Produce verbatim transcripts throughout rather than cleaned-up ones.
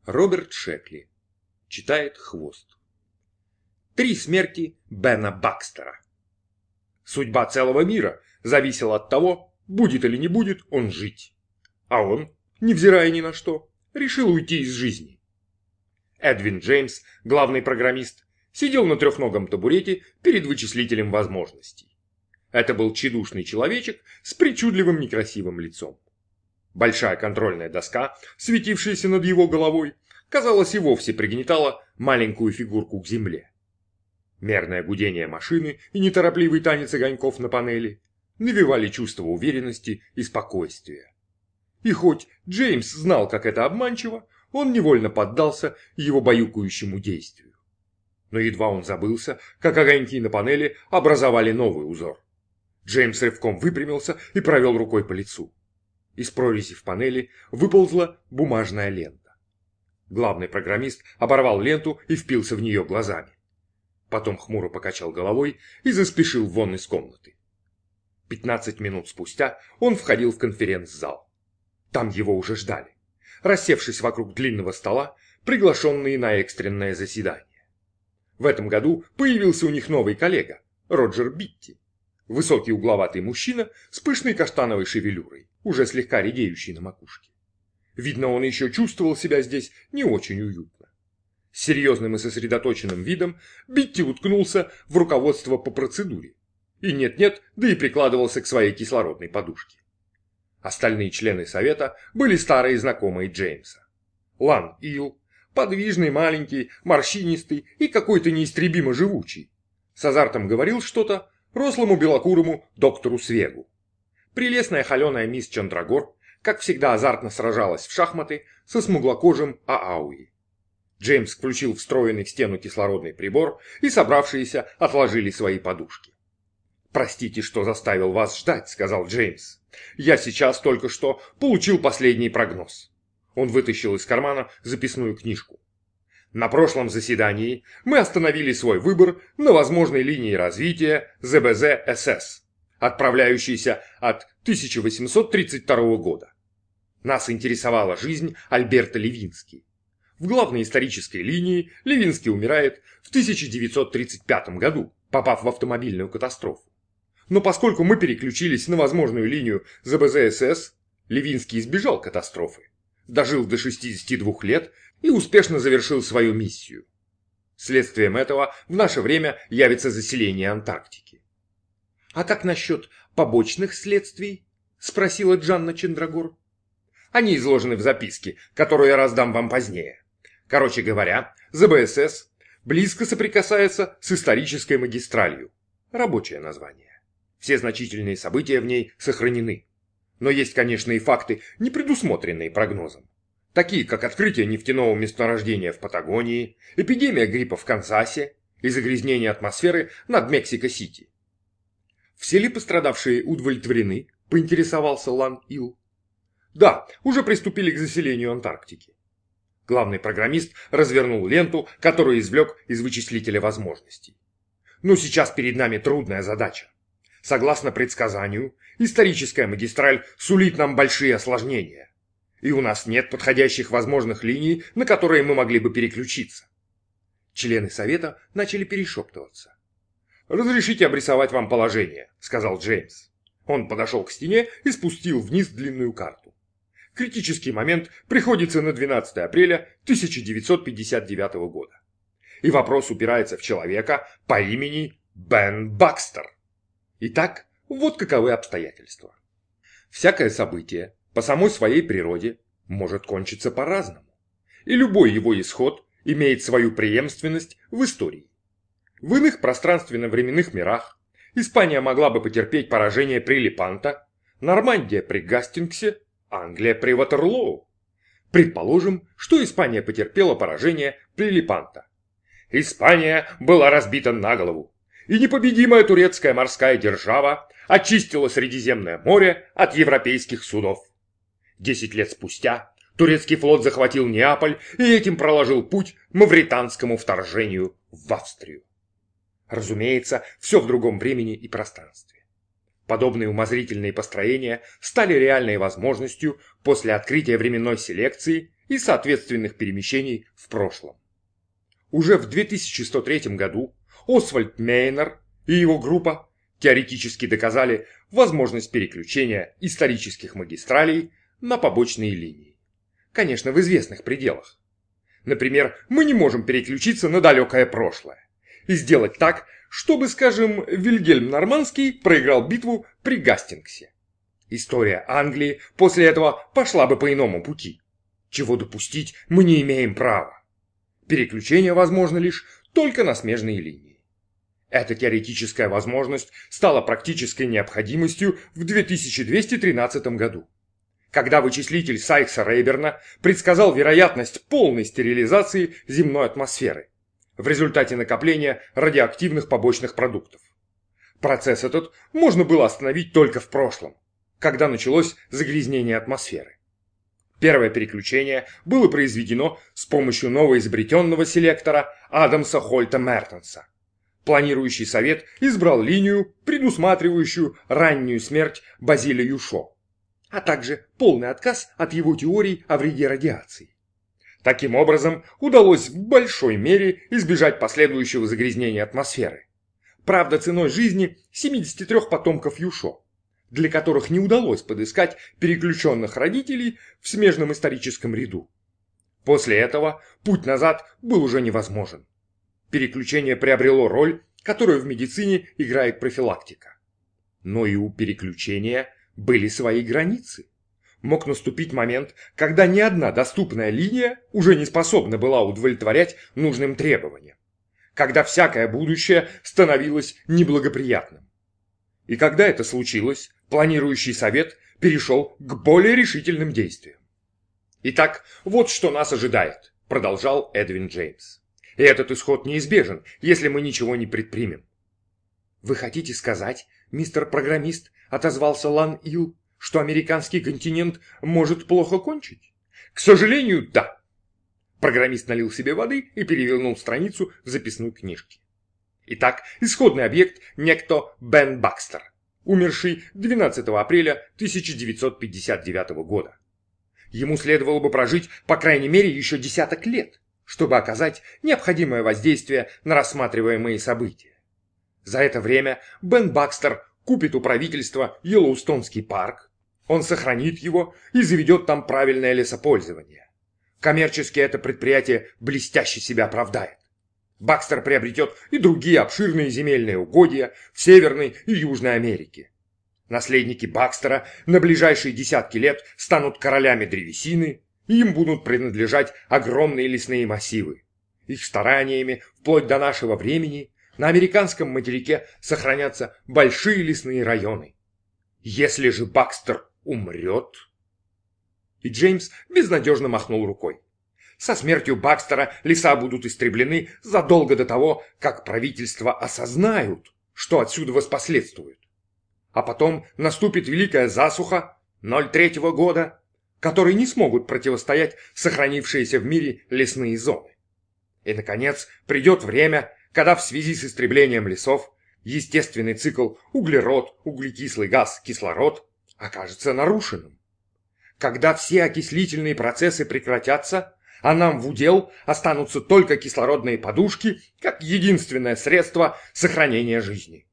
Роберт Шекли. Читает Хвост. Три смерти Бена Бакстера. Судьба целого мира зависела от того, будет или не будет он жить. А он, невзирая ни на что, решил уйти из жизни. Эдвин Джеймс, главный программист, сидел на трехногом табурете перед вычислителем возможностей. Это был тщедушный человечек с причудливым некрасивым лицом. Большая контрольная доска, светившаяся над его головой, казалось, и вовсе пригнетала маленькую фигурку к земле. Мерное гудение машины и неторопливый танец огоньков на панели навевали чувство уверенности и спокойствия. И хоть Джеймс знал, как это обманчиво, он невольно поддался его баюкающему действию. Но едва он забылся, как огоньки на панели образовали новый узор. Джеймс рывком выпрямился и провел рукой по лицу. Из прорези в панели выползла бумажная лента. Главный программист оборвал ленту и впился в нее глазами. Потом хмуро покачал головой и заспешил вон из комнаты. Пятнадцать минут спустя он входил в конференц-зал. Там его уже ждали, рассевшись вокруг длинного стола, приглашенные на экстренное заседание. В этом году появился у них новый коллега, Роджер Битти. Высокий угловатый мужчина с пышной каштановой шевелюрой, уже слегка редеющей на макушке. Видно, он еще чувствовал себя здесь не очень уютно. С серьезным и сосредоточенным видом Битти уткнулся в руководство по процедуре. И нет-нет, да и прикладывался к своей кислородной подушке. Остальные члены совета были старые знакомые Джеймса. Лан Ил, подвижный, маленький, морщинистый и какой-то неистребимо живучий. С азартом говорил что-то рослому белокурому доктору Свегу. Прелестная холеная мисс Чандрагор, как всегда, азартно сражалась в шахматы со смуглокожим Аауи. Джеймс включил встроенный в стену кислородный прибор, и собравшиеся отложили свои подушки. «Простите, что заставил вас ждать», — сказал Джеймс. «Я сейчас только что получил последний прогноз». Он вытащил из кармана записную книжку. На прошлом заседании мы остановили свой выбор на возможной линии развития зэ бэ зэ эс эс, отправляющейся от тысяча восемьсот тридцать второго года. Нас интересовала жизнь Альберта Левински. В главной исторической линии Левински умирает в тысяча девятьсот тридцать пятом году, попав в автомобильную катастрофу. Но поскольку мы переключились на возможную линию зэ бэ зэ эс эс, Левински избежал катастрофы, дожил до шестидесяти двух лет и успешно завершил свою миссию. Следствием этого в наше время явится заселение Антарктики. «А как насчет побочных следствий?» – спросила Джанна Чандрагор. «Они изложены в записке, которую я раздам вам позднее. Короче говоря, зэ бэ эс эс близко соприкасается с исторической магистралью. Рабочее название. Все значительные события в ней сохранены. Но есть, конечно, и факты, не предусмотренные прогнозом. Такие, как открытие нефтяного месторождения в Патагонии, эпидемия гриппа в Канзасе и загрязнение атмосферы над Мексико-Сити. «Все ли пострадавшие удовлетворены?» – поинтересовался Лан Ил. «Да, уже приступили к заселению Антарктики». Главный программист развернул ленту, которую извлек из вычислителя возможностей. «Но сейчас перед нами трудная задача. Согласно предсказанию, историческая магистраль сулит нам большие осложнения. И у нас нет подходящих возможных линий, на которые мы могли бы переключиться». Члены совета начали перешептываться. «Разрешите обрисовать вам положение», — сказал Джеймс. Он подошел к стене и спустил вниз длинную карту. Критический момент приходится на двенадцатое апреля тысяча девятьсот пятьдесят девятого года. И вопрос упирается в человека по имени Бен Бакстер. Итак, вот каковы обстоятельства. Всякое событие по самой своей природе может кончиться по-разному. И любой его исход имеет свою преемственность в истории. В иных пространственно-временных мирах Испания могла бы потерпеть поражение при Лепанто, Нормандия при Гастингсе, Англия при Ватерлоу. Предположим, что Испания потерпела поражение при Лепанто. Испания была разбита на голову, и непобедимая турецкая морская держава очистила Средиземное море от европейских судов. Десять лет спустя турецкий флот захватил Неаполь и этим проложил путь мавританскому вторжению в Австрию. Разумеется, все в другом времени и пространстве. Подобные умозрительные построения стали реальной возможностью после открытия временной селекции и соответственных перемещений в прошлом. Уже в две тысячи сто третьем году Освальд Мейнер и его группа теоретически доказали возможность переключения исторических магистралей на побочные линии. Конечно, в известных пределах. Например, мы не можем переключиться на далекое прошлое и сделать так, чтобы, скажем, Вильгельм Нормандский проиграл битву при Гастингсе. История Англии после этого пошла бы по иному пути. Чего допустить мы не имеем права. Переключение возможно лишь только на смежные линии. Эта теоретическая возможность стала практической необходимостью в две тысячи двести тринадцатом году, когда вычислитель Сайкса-Рейберна предсказал вероятность полной стерилизации земной атмосферы в результате накопления радиоактивных побочных продуктов. Процесс этот можно было остановить только в прошлом, когда началось загрязнение атмосферы. Первое переключение было произведено с помощью новоизобретенного селектора Адамса Хольта Мертенса. Планирующий совет избрал линию, предусматривающую раннюю смерть Базиля Юшо, а также полный отказ от его теорий о вреде радиации. Таким образом, удалось в большой мере избежать последующего загрязнения атмосферы. Правда, ценой жизни семидесяти трёх потомков Юшо, для которых не удалось подыскать переключенных родителей в смежном историческом ряду. После этого путь назад был уже невозможен. Переключение приобрело роль, которую в медицине играет профилактика. Но и у переключения были свои границы. Мог наступить момент, когда ни одна доступная линия уже не способна была удовлетворять нужным требованиям. Когда всякое будущее становилось неблагоприятным. И когда это случилось, планирующий совет перешел к более решительным действиям. «Итак, вот что нас ожидает», — продолжал Эдвин Джеймс. «И этот исход неизбежен, если мы ничего не предпримем». «Вы хотите сказать, мистер программист», — отозвался Лан Ил, «что американский континент может плохо кончить?» «К сожалению, да». Программист налил себе воды и перевернул страницу в записной книжке. Итак, исходный объект – некто Бен Бакстер, умерший двенадцатого апреля тысяча девятьсот пятьдесят девятого года. Ему следовало бы прожить по крайней мере еще десяток лет, чтобы оказать необходимое воздействие на рассматриваемые события. За это время Бен Бакстер купит у правительства Йеллоустонский парк, он сохранит его и заведет там правильное лесопользование. Коммерчески это предприятие блестяще себя оправдает. Бакстер приобретет и другие обширные земельные угодья в Северной и Южной Америке. Наследники Бакстера на ближайшие десятки лет станут королями древесины, и им будут принадлежать огромные лесные массивы. Их стараниями, вплоть до нашего времени, на американском материке сохранятся большие лесные районы. Если же Бакстер умрет... И Джеймс безнадежно махнул рукой. Со смертью Бакстера леса будут истреблены задолго до того, как правительства осознают, что отсюда воспоследствует. А потом наступит великая засуха ноль третьего года, которой не смогут противостоять сохранившиеся в мире лесные зоны. И, наконец, придет время, когда в связи с истреблением лесов естественный цикл углерод, углекислый газ, кислород окажется нарушенным. Когда все окислительные процессы прекратятся, а нам в удел останутся только кислородные подушки, как единственное средство сохранения жизни.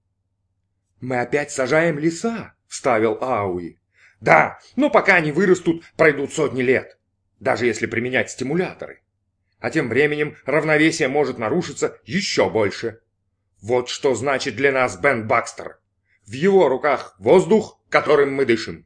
«Мы опять сажаем леса», — вставил Ауи. «Да, но пока они вырастут, пройдут сотни лет, даже если применять стимуляторы. А тем временем равновесие может нарушиться еще больше. Вот что значит для нас Бен Бакстер. В его руках воздух, которым мы дышим».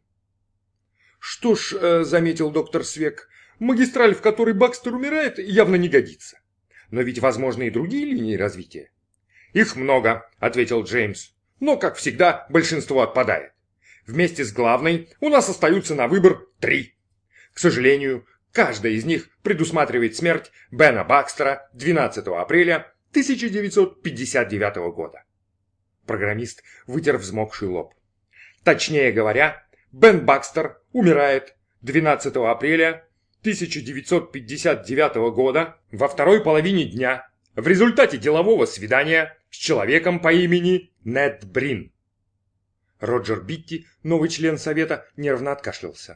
«Что ж», э, — заметил доктор Свек, — «магистраль, в которой Бакстер умирает, явно не годится. Но ведь возможны и другие линии развития». «Их много», — ответил Джеймс, — «но, как всегда, большинство отпадает. Вместе с главной у нас остаются на выбор три. К сожалению, каждая из них предусматривает смерть Бена Бакстера двенадцатого апреля тысяча девятьсот пятьдесят девятого года». Программист вытер взмокший лоб. «Точнее говоря, Бен Бакстер умирает двенадцатого апреля тысяча девятьсот пятьдесят девятого года во второй половине дня в результате делового свидания с человеком по имени Нед Брин». Роджер Битти, новый член совета, нервно откашлялся.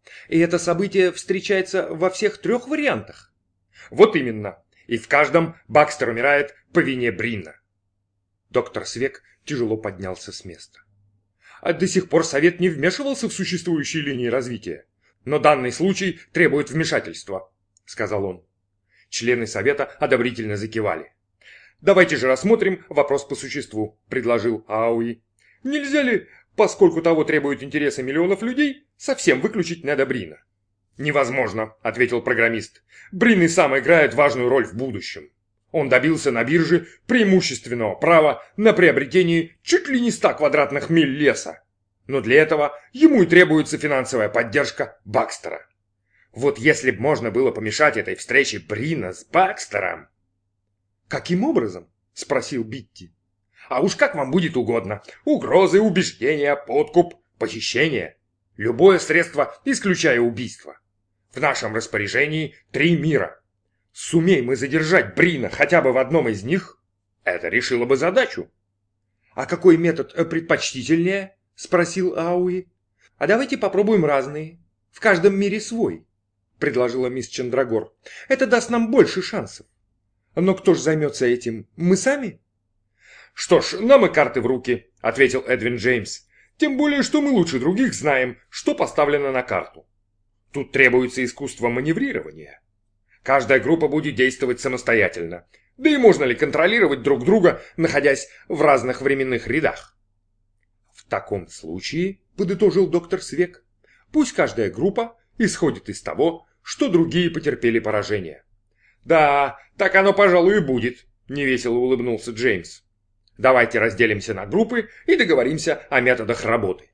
И это событие встречается во всех трех вариантах? Вот именно. И в каждом Бакстер умирает по вине Брина. Доктор Свек тяжело поднялся с места. А до сих пор Совет не вмешивался в существующие линии развития. Но данный случай требует вмешательства, сказал он. Члены Совета одобрительно закивали. «Давайте же рассмотрим вопрос по существу», – предложил Ауи. «Нельзя ли, поскольку того требуют интересы миллионов людей, совсем выключить Неда Брина?» «Невозможно», – ответил программист. «Брин и сам играет важную роль в будущем. Он добился на бирже преимущественного права на приобретение чуть ли не ста квадратных миль леса. Но для этого ему и требуется финансовая поддержка Бакстера. Вот если бы можно было помешать этой встрече Брина с Бакстером...» «Каким образом?» – спросил Битти. «А уж как вам будет угодно. Угрозы, убеждения, подкуп, похищение. Любое средство, исключая убийство. В нашем распоряжении три мира. Сумей мы задержать Брина хотя бы в одном из них, это решило бы задачу». «А какой метод предпочтительнее?» – спросил Ауи. «А давайте попробуем разные. В каждом мире свой», – предложила мисс Чандрагор. «Это даст нам больше шансов». «Но кто ж займется этим? Мы сами?» «Что ж, нам и карты в руки», — ответил Эдвин Джеймс. «Тем более, что мы лучше других знаем, что поставлено на карту. Тут требуется искусство маневрирования. Каждая группа будет действовать самостоятельно. Да и можно ли контролировать друг друга, находясь в разных временных рядах?» «В таком случае», — подытожил доктор Свек, «пусть каждая группа исходит из того, что другие потерпели поражение». «Да, так оно, пожалуй, и будет», — невесело улыбнулся Джеймс. «Давайте разделимся на группы и договоримся о методах работы».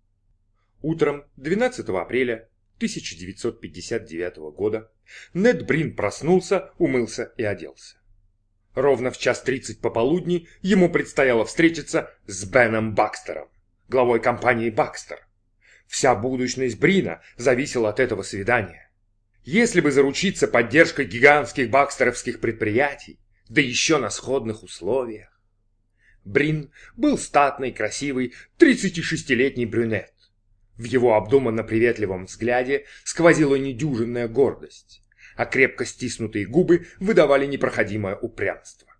Утром двенадцатого апреля тысяча девятьсот пятьдесят девятого года Нед Брин проснулся, умылся и оделся. Ровно в час тридцать пополудни ему предстояло встретиться с Беном Бакстером, главой компании «Бакстер». Вся будущность Брина зависела от этого свидания. Если бы заручиться поддержкой гигантских бакстеровских предприятий, да еще на сходных условиях. Брин был статный, красивый, тридцатишестилетний брюнет. В его обдуманно-приветливом взгляде сквозила недюжинная гордость, а крепко стиснутые губы выдавали непроходимое упрямство.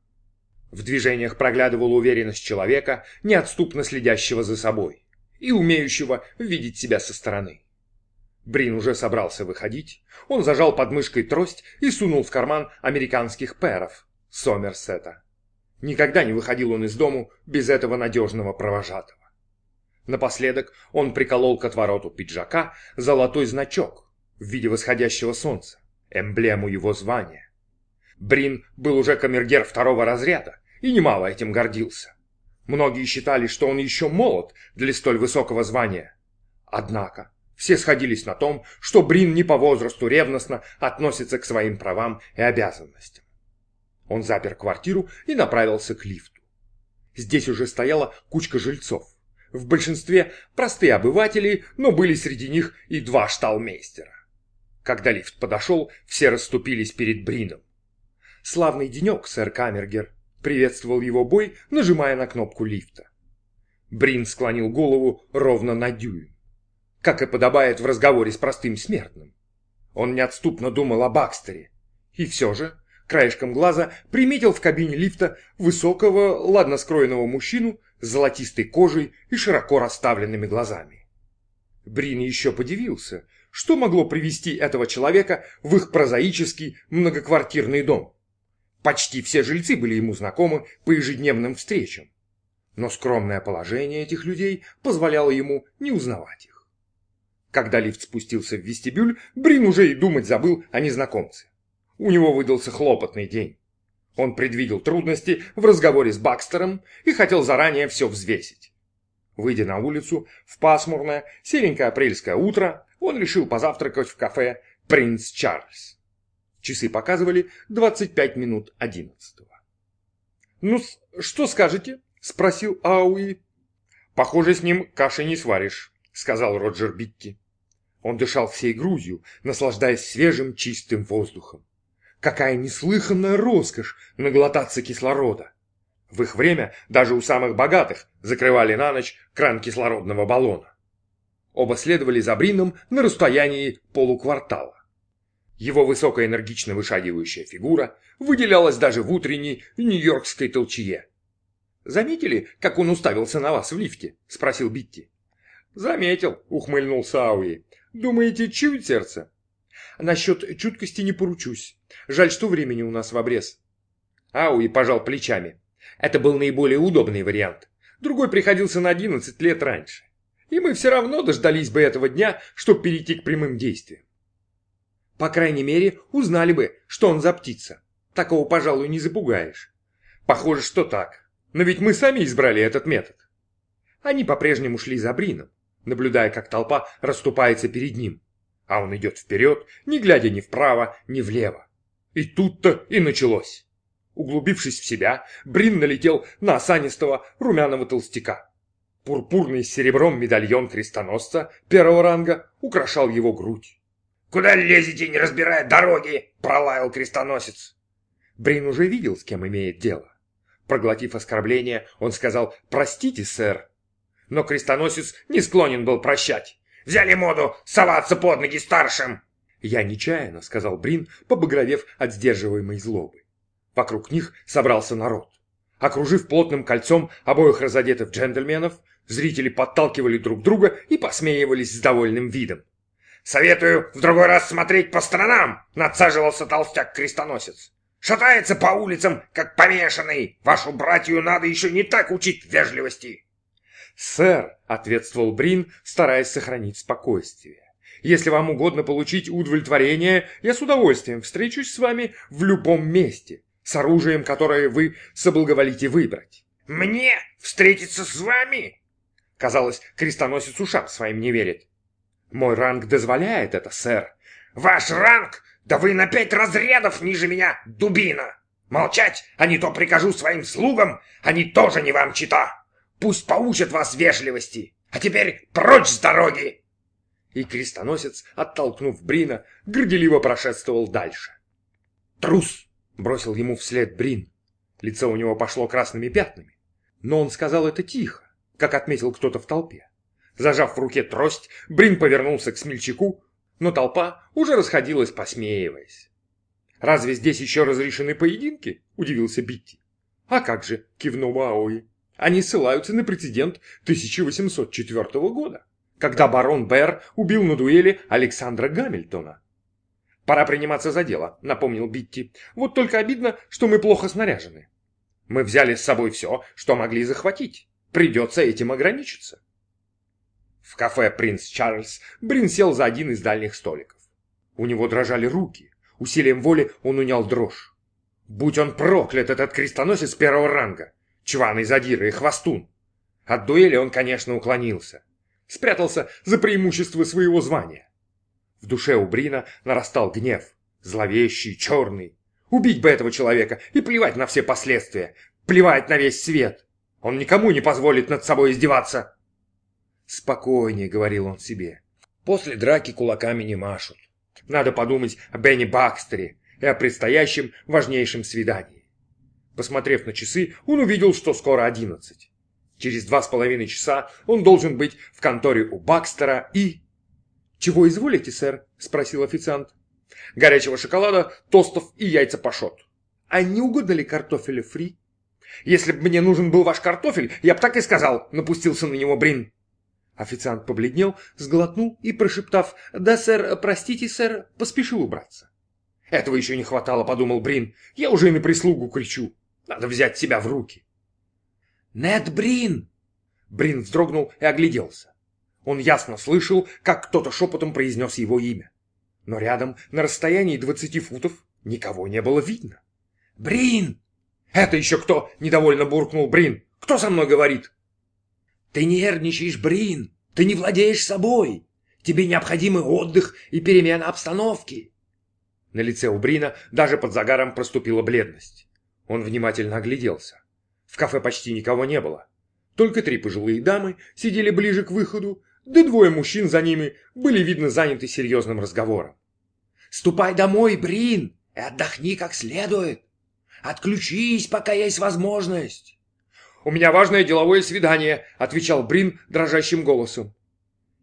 В движениях проглядывала уверенность человека, неотступно следящего за собой и умеющего видеть себя со стороны. Брин уже собрался выходить. Он зажал под мышкой трость и сунул в карман американских пэров Сомерсета. Никогда не выходил он из дому без этого надежного провожатого. Напоследок он приколол к отвороту пиджака золотой значок в виде восходящего солнца, эмблему его звания. Брин был уже камергер второго разряда и немало этим гордился. Многие считали, что он еще молод для столь высокого звания. Однако все сходились на том, что Брин не по возрасту ревностно относится к своим правам и обязанностям. Он запер квартиру и направился к лифту. Здесь уже стояла кучка жильцов. В большинстве простые обыватели, но были среди них и два шталмейстера. Когда лифт подошел, все расступились перед Брином. «Славный денек, сэр Камергер», — приветствовал его Бой, нажимая на кнопку лифта. Брин склонил голову ровно на дюйм, как и подобает в разговоре с простым смертным. Он неотступно думал о Бакстере. И все же, краешком глаза, приметил в кабине лифта высокого, ладно скроенного мужчину с золотистой кожей и широко расставленными глазами. Брин еще подивился, что могло привести этого человека в их прозаический многоквартирный дом. Почти все жильцы были ему знакомы по ежедневным встречам, но скромное положение этих людей позволяло ему не узнавать их. Когда лифт спустился в вестибюль, Брин уже и думать забыл о незнакомце. У него выдался хлопотный день. Он предвидел трудности в разговоре с Бакстером и хотел заранее все взвесить. Выйдя на улицу в пасмурное, серенькое апрельское утро, он решил позавтракать в кафе «Принц Чарльз». Часы показывали двадцать пять минут одиннадцатого. «Ну, что скажете?» — спросил Ауи. «Похоже, с ним каши не сваришь», — сказал Роджер Битти. Он дышал всей грудью, наслаждаясь свежим чистым воздухом. Какая неслыханная роскошь наглотаться кислорода! В их время даже у самых богатых закрывали на ночь кран кислородного баллона. Оба следовали за Брином на расстоянии полуквартала. Его высокая энергично вышагивающая фигура выделялась даже в утренней нью-йоркской толчье. «Заметили, как он уставился на вас в лифте?» – спросил Битти. «Заметил», – ухмыльнулся Ауи. «Думаете, чует сердце?» «Насчет чуткости не поручусь. Жаль, что времени у нас в обрез». Ауи пожал плечами. Это был наиболее удобный вариант. Другой приходился на одиннадцать лет раньше. И мы все равно дождались бы этого дня, чтобы перейти к прямым действиям. По крайней мере, узнали бы, что он за птица. Такого, пожалуй, не запугаешь. Похоже, что так. Но ведь мы сами избрали этот метод. Они по-прежнему шли за Брином, наблюдая, как толпа расступается перед ним. А он идет вперед, не глядя ни вправо, ни влево. И тут-то и началось. Углубившись в себя, Брин налетел на осанистого румяного толстяка. Пурпурный с серебром медальон крестоносца первого ранга украшал его грудь. «Куда лезете, не разбирая дороги?» – пролаял крестоносец. Брин уже видел, с кем имеет дело. Проглотив оскорбление, он сказал «Простите, сэр». Но крестоносец не склонен был прощать. «Взяли моду соваться под ноги старшим!» «Я нечаянно», — сказал Брин, побагровев от сдерживаемой злобы. Вокруг них собрался народ. Окружив плотным кольцом обоих разодетых джентльменов, зрители подталкивали друг друга и посмеивались с довольным видом. «Советую в другой раз смотреть по сторонам!» — надсаживался толстяк-крестоносец. «Шатается по улицам, как помешанный! Вашу братью надо еще не так учить вежливости!» «Сэр», — ответствовал Брин, стараясь сохранить спокойствие, «если вам угодно получить удовлетворение, я с удовольствием встречусь с вами в любом месте, с оружием, которое вы соблаговолите выбрать». «Мне встретиться с вами?» Казалось, крестоносец ушам своим не верит. «Мой ранг дозволяет это, сэр». «Ваш ранг? Да вы на пять разрядов ниже меня, дубина! Молчать, а не то прикажу своим слугам, они тоже не вам чита. Пусть поучат вас вежливости, а теперь прочь с дороги!» И крестоносец, оттолкнув Брина, горделиво прошествовал дальше. «Трус!» — бросил ему вслед Брин. Лицо у него пошло красными пятнами. Но он сказал это тихо, как отметил кто-то в толпе. Зажав в руке трость, Брин повернулся к смельчаку, но толпа уже расходилась, посмеиваясь. «Разве здесь еще разрешены поединки?» – удивился Битти. «А как же?» – кивнул Ауи. «Они ссылаются на прецедент тысяча восемьсот четвёртого года, когда барон Бэр убил на дуэли Александра Гамильтона». «Пора приниматься за дело», – напомнил Битти. «Вот только обидно, что мы плохо снаряжены. Мы взяли с собой все, что могли захватить. Придется этим ограничиться». В кафе «Принц Чарльз» Брин сел за один из дальних столиков. У него дрожали руки. Усилием воли он унял дрожь. Будь он проклят, этот крестоносец первого ранга! Чваный задира и хвостун! От дуэли он, конечно, уклонился. Спрятался за преимущество своего звания. В душе у Брина нарастал гнев. Зловещий, черный. Убить бы этого человека и плевать на все последствия. Плевать на весь свет. Он никому не позволит над собой издеваться. «Спокойнее», — говорил он себе. «После драки кулаками не машут. Надо подумать о Бенни Бакстере и о предстоящем важнейшем свидании». Посмотрев на часы, он увидел, что скоро одиннадцать. Через два с половиной часа он должен быть в конторе у Бакстера и... «Чего изволите, сэр?» — спросил официант. «Горячего шоколада, тостов и яйца пашот». «А не угодно ли картофеля фри?» «Если бы мне нужен был ваш картофель, я бы так и сказал», — напустился на него Брин. Официант побледнел, сглотнул и, прошептав «Да, сэр, простите, сэр», поспешил убраться. «Этого еще не хватало», — подумал Брин. «Я уже и на прислугу кричу. Надо взять себя в руки». «Нед Брин!» Брин вздрогнул и огляделся. Он ясно слышал, как кто-то шепотом произнес его имя. Но рядом, на расстоянии двадцати футов, никого не было видно. «Брин!» «Это еще кто?» — недовольно буркнул Брин. «Кто со мной говорит?» «Ты нервничаешь, Брин! Ты не владеешь собой! Тебе необходимы отдых и перемена обстановки!» На лице у Брина даже под загаром проступила бледность. Он внимательно огляделся. В кафе почти никого не было. Только три пожилые дамы сидели ближе к выходу, да двое мужчин за ними были, видно, заняты серьезным разговором. «Ступай домой, Брин, и отдохни как следует! Отключись, пока есть возможность!» «У меня важное деловое свидание», — отвечал Брин дрожащим голосом.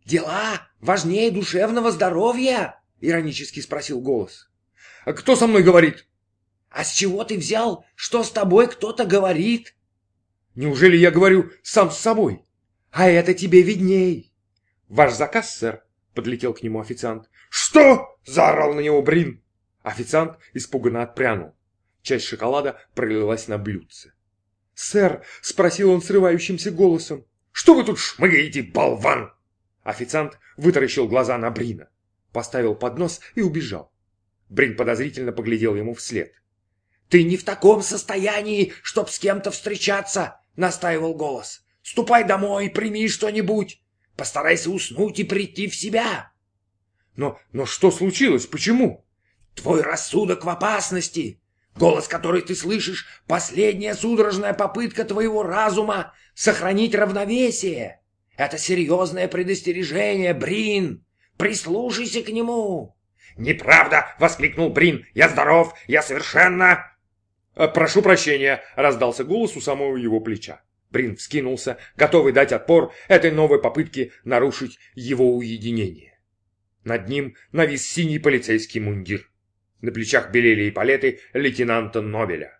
«Дела важнее душевного здоровья?» — иронически спросил голос. «А кто со мной говорит?» «А с чего ты взял, что с тобой кто-то говорит?» «Неужели я говорю сам с собой?» «А это тебе видней». «Ваш заказ, сэр», — подлетел к нему официант. «Что?» — заорал на него Брин. Официант испуганно отпрянул. Часть шоколада пролилась на блюдце. «Сэр», — спросил он срывающимся голосом, — «что вы тут шмыгаете, болван?» Официант вытаращил глаза на Брина, поставил поднос и убежал. Брин подозрительно поглядел ему вслед. «Ты не в таком состоянии, чтоб с кем-то встречаться», — настаивал голос. «Ступай домой, прими что-нибудь. Постарайся уснуть и прийти в себя». «Но, но что случилось? Почему?» «Твой рассудок в опасности. Голос, который ты слышишь, — последняя судорожная попытка твоего разума сохранить равновесие. Это серьезное предостережение, Брин. Прислушайся к нему». «Неправда!» — воскликнул Брин. «Я здоров! Я совершенно...» «Прошу прощения!» — раздался голос у самого его плеча. Брин вскинулся, готовый дать отпор этой новой попытке нарушить его уединение. Над ним навис синий полицейский мундир. На плечах белели эполеты лейтенанта Нобеля.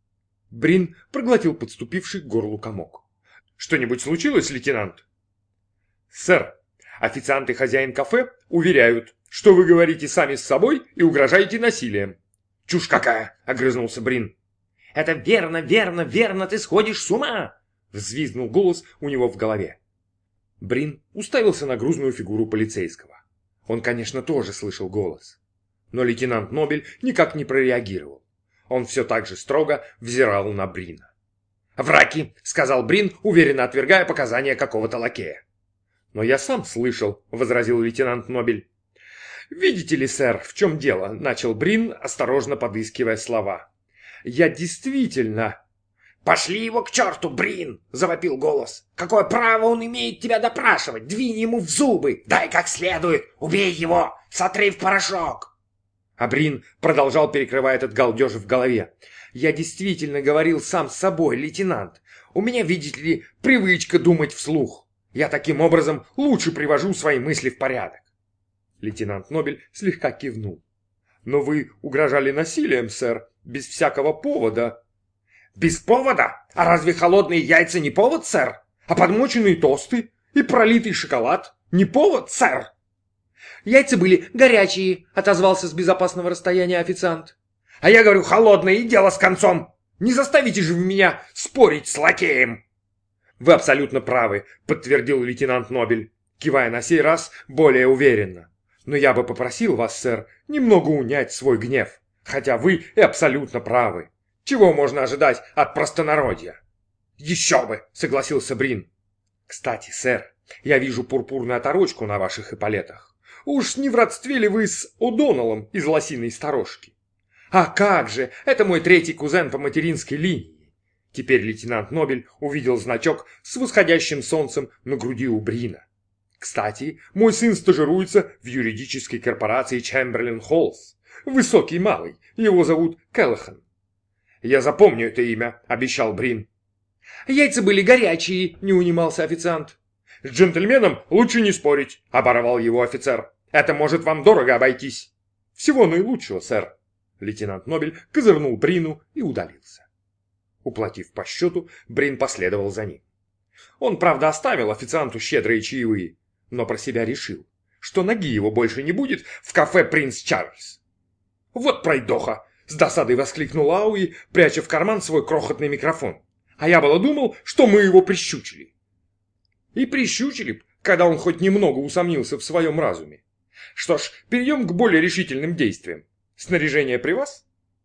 Брин проглотил подступивший к горлу комок. «Что-нибудь случилось, лейтенант?» «Сэр, официант и хозяин кафе уверяют, что вы говорите сами с собой и угрожаете насилием». «Чушь какая!» — огрызнулся Брин. «Это верно, верно, верно, ты сходишь с ума!» — взвизгнул голос у него в голове. Брин уставился на грузную фигуру полицейского. Он, конечно, тоже слышал голос. Но лейтенант Нобель никак не прореагировал. Он все так же строго взирал на Брина. «Враки!» — сказал Брин, уверенно отвергая показания какого-то лакея. «Но я сам слышал», — возразил лейтенант Нобель. «Видите ли, сэр, в чем дело?» — начал Брин, осторожно подыскивая слова. «Я действительно...» «Пошли его к черту, Брин!» — завопил голос. «Какое право он имеет тебя допрашивать? Двинь ему в зубы! Дай как следует! Убей его! Сотри в порошок!» А Брин продолжал, перекрывая этот галдеж в голове. «Я действительно говорил сам с собой, лейтенант. У меня, видите ли, привычка думать вслух. Я таким образом лучше привожу свои мысли в порядок». Лейтенант Нобель слегка кивнул. «Но вы угрожали насилием, сэр, без всякого повода». «Без повода? А разве холодные яйца не повод, сэр? А подмоченные тосты и пролитый шоколад не повод, сэр?» «Яйца были горячие», — отозвался с безопасного расстояния официант. «А я говорю, холодные, и дело с концом. Не заставите же вы меня спорить с лакеем». «Вы абсолютно правы», — подтвердил лейтенант Нобель, кивая на сей раз более уверенно. «Но я бы попросил вас, сэр, немного унять свой гнев, хотя вы и абсолютно правы. Чего можно ожидать от простонародья?» «Еще бы!» — согласился Брин. «Кстати, сэр, я вижу пурпурную оторочку на ваших эполетах. Уж не в родстве ли вы с О'Доннеллом из лосиной сторожки?» «А как же! Это мой третий кузен по материнской линии!» Теперь лейтенант Нобель увидел значок с восходящим солнцем на груди у Брина. «Кстати, мой сын стажируется в юридической корпорации Чемберлен Холлс. Высокий малый, его зовут Келлахан». «Я запомню это имя», — обещал Брин. «Яйца были горячие», — не унимался официант. «С джентльменом лучше не спорить», — оборвал его офицер. «Это может вам дорого обойтись». «Всего наилучшего, сэр». Лейтенант Нобель козырнул Брину и удалился. Уплатив по счету, Брин последовал за ним. Он, правда, оставил официанту щедрые чаевые, но про себя решил, что ноги его больше не будет в кафе «Принц Чарльз». «Вот пройдоха!» — с досадой воскликнул Ауи, пряча в карман свой крохотный микрофон. «А я было думал, что мы его прищучили». И прищучили, когда он хоть немного усомнился в своем разуме. Что ж, перейдем к более решительным действиям. Снаряжение при вас?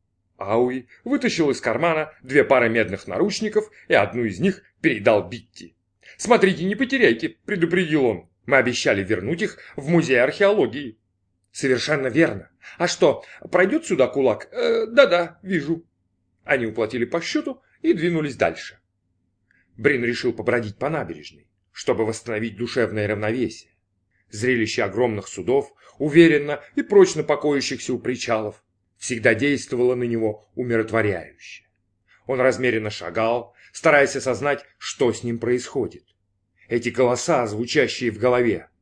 Ауи вытащил из кармана две пары медных наручников и одну из них передал Битти. «Смотрите, не потеряйте», — предупредил он. «Мы обещали вернуть их в музей археологии». «Совершенно верно. А что, пройдет сюда кулак?» э, «Да-да, вижу». Они уплатили по счету и двинулись дальше. Брин решил побродить по набережной, чтобы восстановить душевное равновесие. Зрелище огромных судов, уверенно и прочно покоящихся у причалов, всегда действовало на него умиротворяюще. Он размеренно шагал, стараясь осознать, что с ним происходит. Эти голоса, звучащие в голове.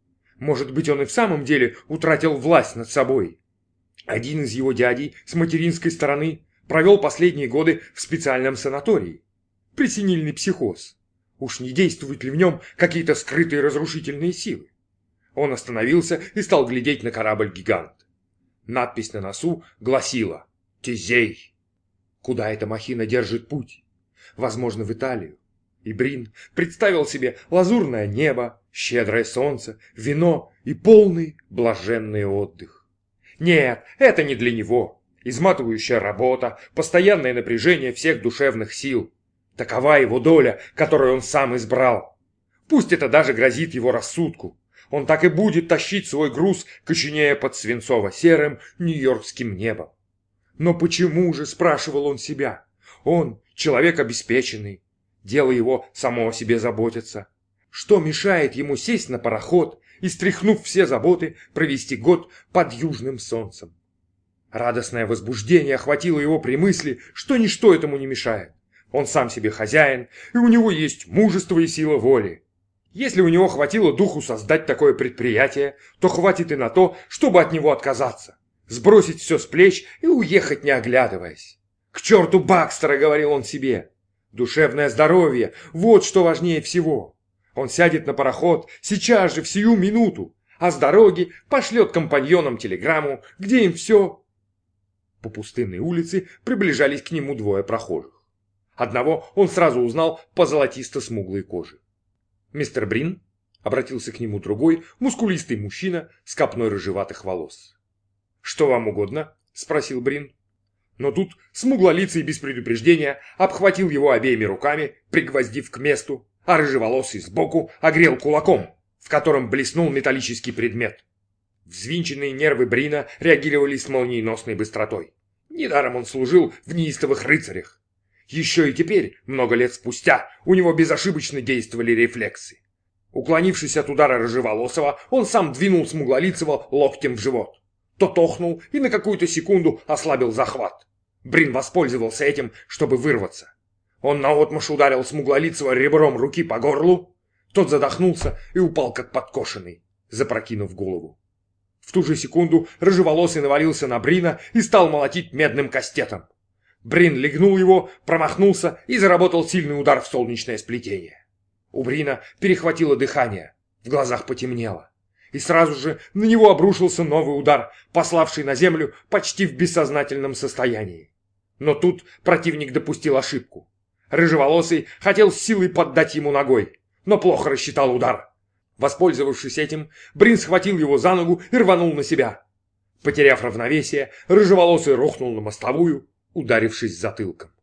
Может быть, он и в самом деле утратил власть над собой. Один из его дядей с материнской стороны провел последние годы в специальном санатории. Пресенильный психоз. Уж не действуют ли в нем какие-то скрытые разрушительные силы? Он остановился и стал глядеть на корабль-гигант. Надпись на носу гласила «Тезей». Куда эта махина держит путь? Возможно, в Италию. И Брин представил себе лазурное небо, щедрое солнце, вино и полный блаженный отдых. Нет, это не для него. Изматывающая работа, постоянное напряжение всех душевных сил. Такова его доля, которую он сам избрал. Пусть это даже грозит его рассудку. Он так и будет тащить свой груз, коченея под свинцово-серым нью-йоркским небом. Но почему же, спрашивал он себя, он человек обеспеченный, дело его само о себе заботится. Что мешает ему сесть на пароход и, стряхнув все заботы, провести год под южным солнцем? Радостное возбуждение охватило его при мысли, что ничто этому не мешает. Он сам себе хозяин, и у него есть мужество и сила воли. Если у него хватило духу создать такое предприятие, то хватит и на то, чтобы от него отказаться, сбросить все с плеч и уехать, не оглядываясь. «К черту Бакстера!» — говорил он себе. «Душевное здоровье — вот что важнее всего». Он сядет на пароход сейчас же, в сию минуту, а с дороги пошлет компаньонам телеграмму, где им все... По пустынной улице приближались к нему двое прохожих. Одного он сразу узнал по золотисто-смуглой коже. «Мистер Брин?» — обратился к нему другой, мускулистый мужчина с копной рыжеватых волос. «Что вам угодно?» — спросил Брин. Но тут смуглолицый без предупреждения обхватил его обеими руками, пригвоздив к месту, а рыжеволосый сбоку огрел кулаком, в котором блеснул металлический предмет. Взвинченные нервы Брина реагировали с молниеносной быстротой. Недаром он служил в неистовых рыцарях. Еще и теперь, много лет спустя, у него безошибочно действовали рефлексы. Уклонившись от удара рыжеволосого, он сам двинул смуглолицего локтем в живот. Тот охнул и на какую-то секунду ослабил захват. Брин воспользовался этим, чтобы вырваться. Он наотмашь ударил смуглолицего ребром руки по горлу. Тот задохнулся и упал как подкошенный, запрокинув голову. В ту же секунду рыжеволосый навалился на Брина и стал молотить медным кастетом. Брин легнул его, промахнулся и заработал сильный удар в солнечное сплетение. У Брина перехватило дыхание, в глазах потемнело. И сразу же на него обрушился новый удар, пославший на землю почти в бессознательном состоянии. Но тут противник допустил ошибку. Рыжеволосый хотел с силой поддать ему ногой, но плохо рассчитал удар. Воспользовавшись этим, Брин схватил его за ногу и рванул на себя. Потеряв равновесие, рыжеволосый рухнул на мостовую, ударившись затылком.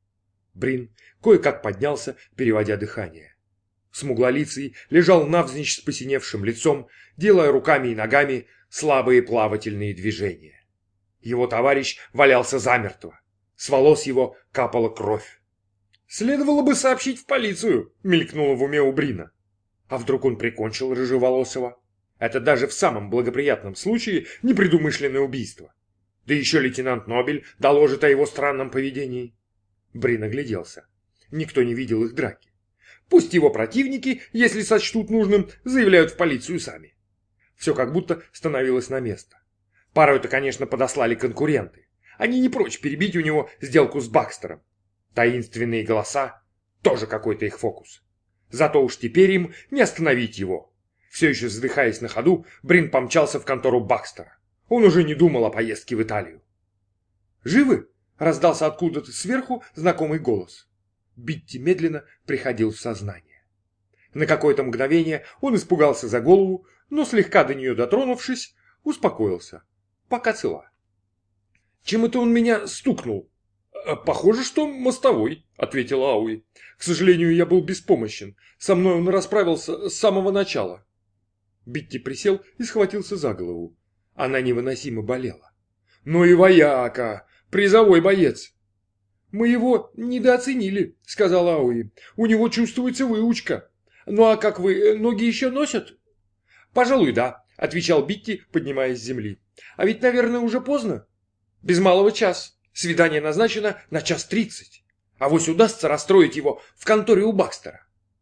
Брин кое-как поднялся, переводя дыхание. Смуглолицый лежал навзничь с посиневшим лицом, делая руками и ногами слабые плавательные движения. Его товарищ валялся замертво. С волос его капала кровь. «Следовало бы сообщить в полицию», — мелькнуло в уме у Брина. А вдруг он прикончил рыжеволосого? Это даже в самом благоприятном случае непредумышленное убийство. Да еще лейтенант Нобель доложит о его странном поведении. Брин огляделся. Никто не видел их драки. Пусть его противники, если сочтут нужным, заявляют в полицию сами. Все как будто становилось на место. Порой-то, конечно, подослали конкуренты. Они не прочь перебить у него сделку с Бакстером. Таинственные голоса – тоже какой-то их фокус. Зато уж теперь им не остановить его. Все еще задыхаясь на ходу, Брин помчался в контору Бакстера. Он уже не думал о поездке в Италию. «Живы?» – раздался откуда-то сверху знакомый голос. Битти медленно приходил в сознание. На какое-то мгновение он испугался за голову, но слегка до нее дотронувшись, успокоился. Пока цела. «Чем это он меня стукнул?» «Похоже, что мостовой», — ответил Ауи. «К сожалению, я был беспомощен. Со мной он расправился с самого начала». Битти присел и схватился за голову. Она невыносимо болела. «Ну и вояка! Призовой боец!» «Мы его недооценили», — сказал Ауи. «У него чувствуется выучка. Ну а как вы, ноги еще носят?» «Пожалуй, да», — отвечал Битти, поднимаясь с земли. «А ведь, наверное, уже поздно. Без малого час. Свидание назначено на час тридцать. А вось удастся расстроить его в конторе у Бакстера».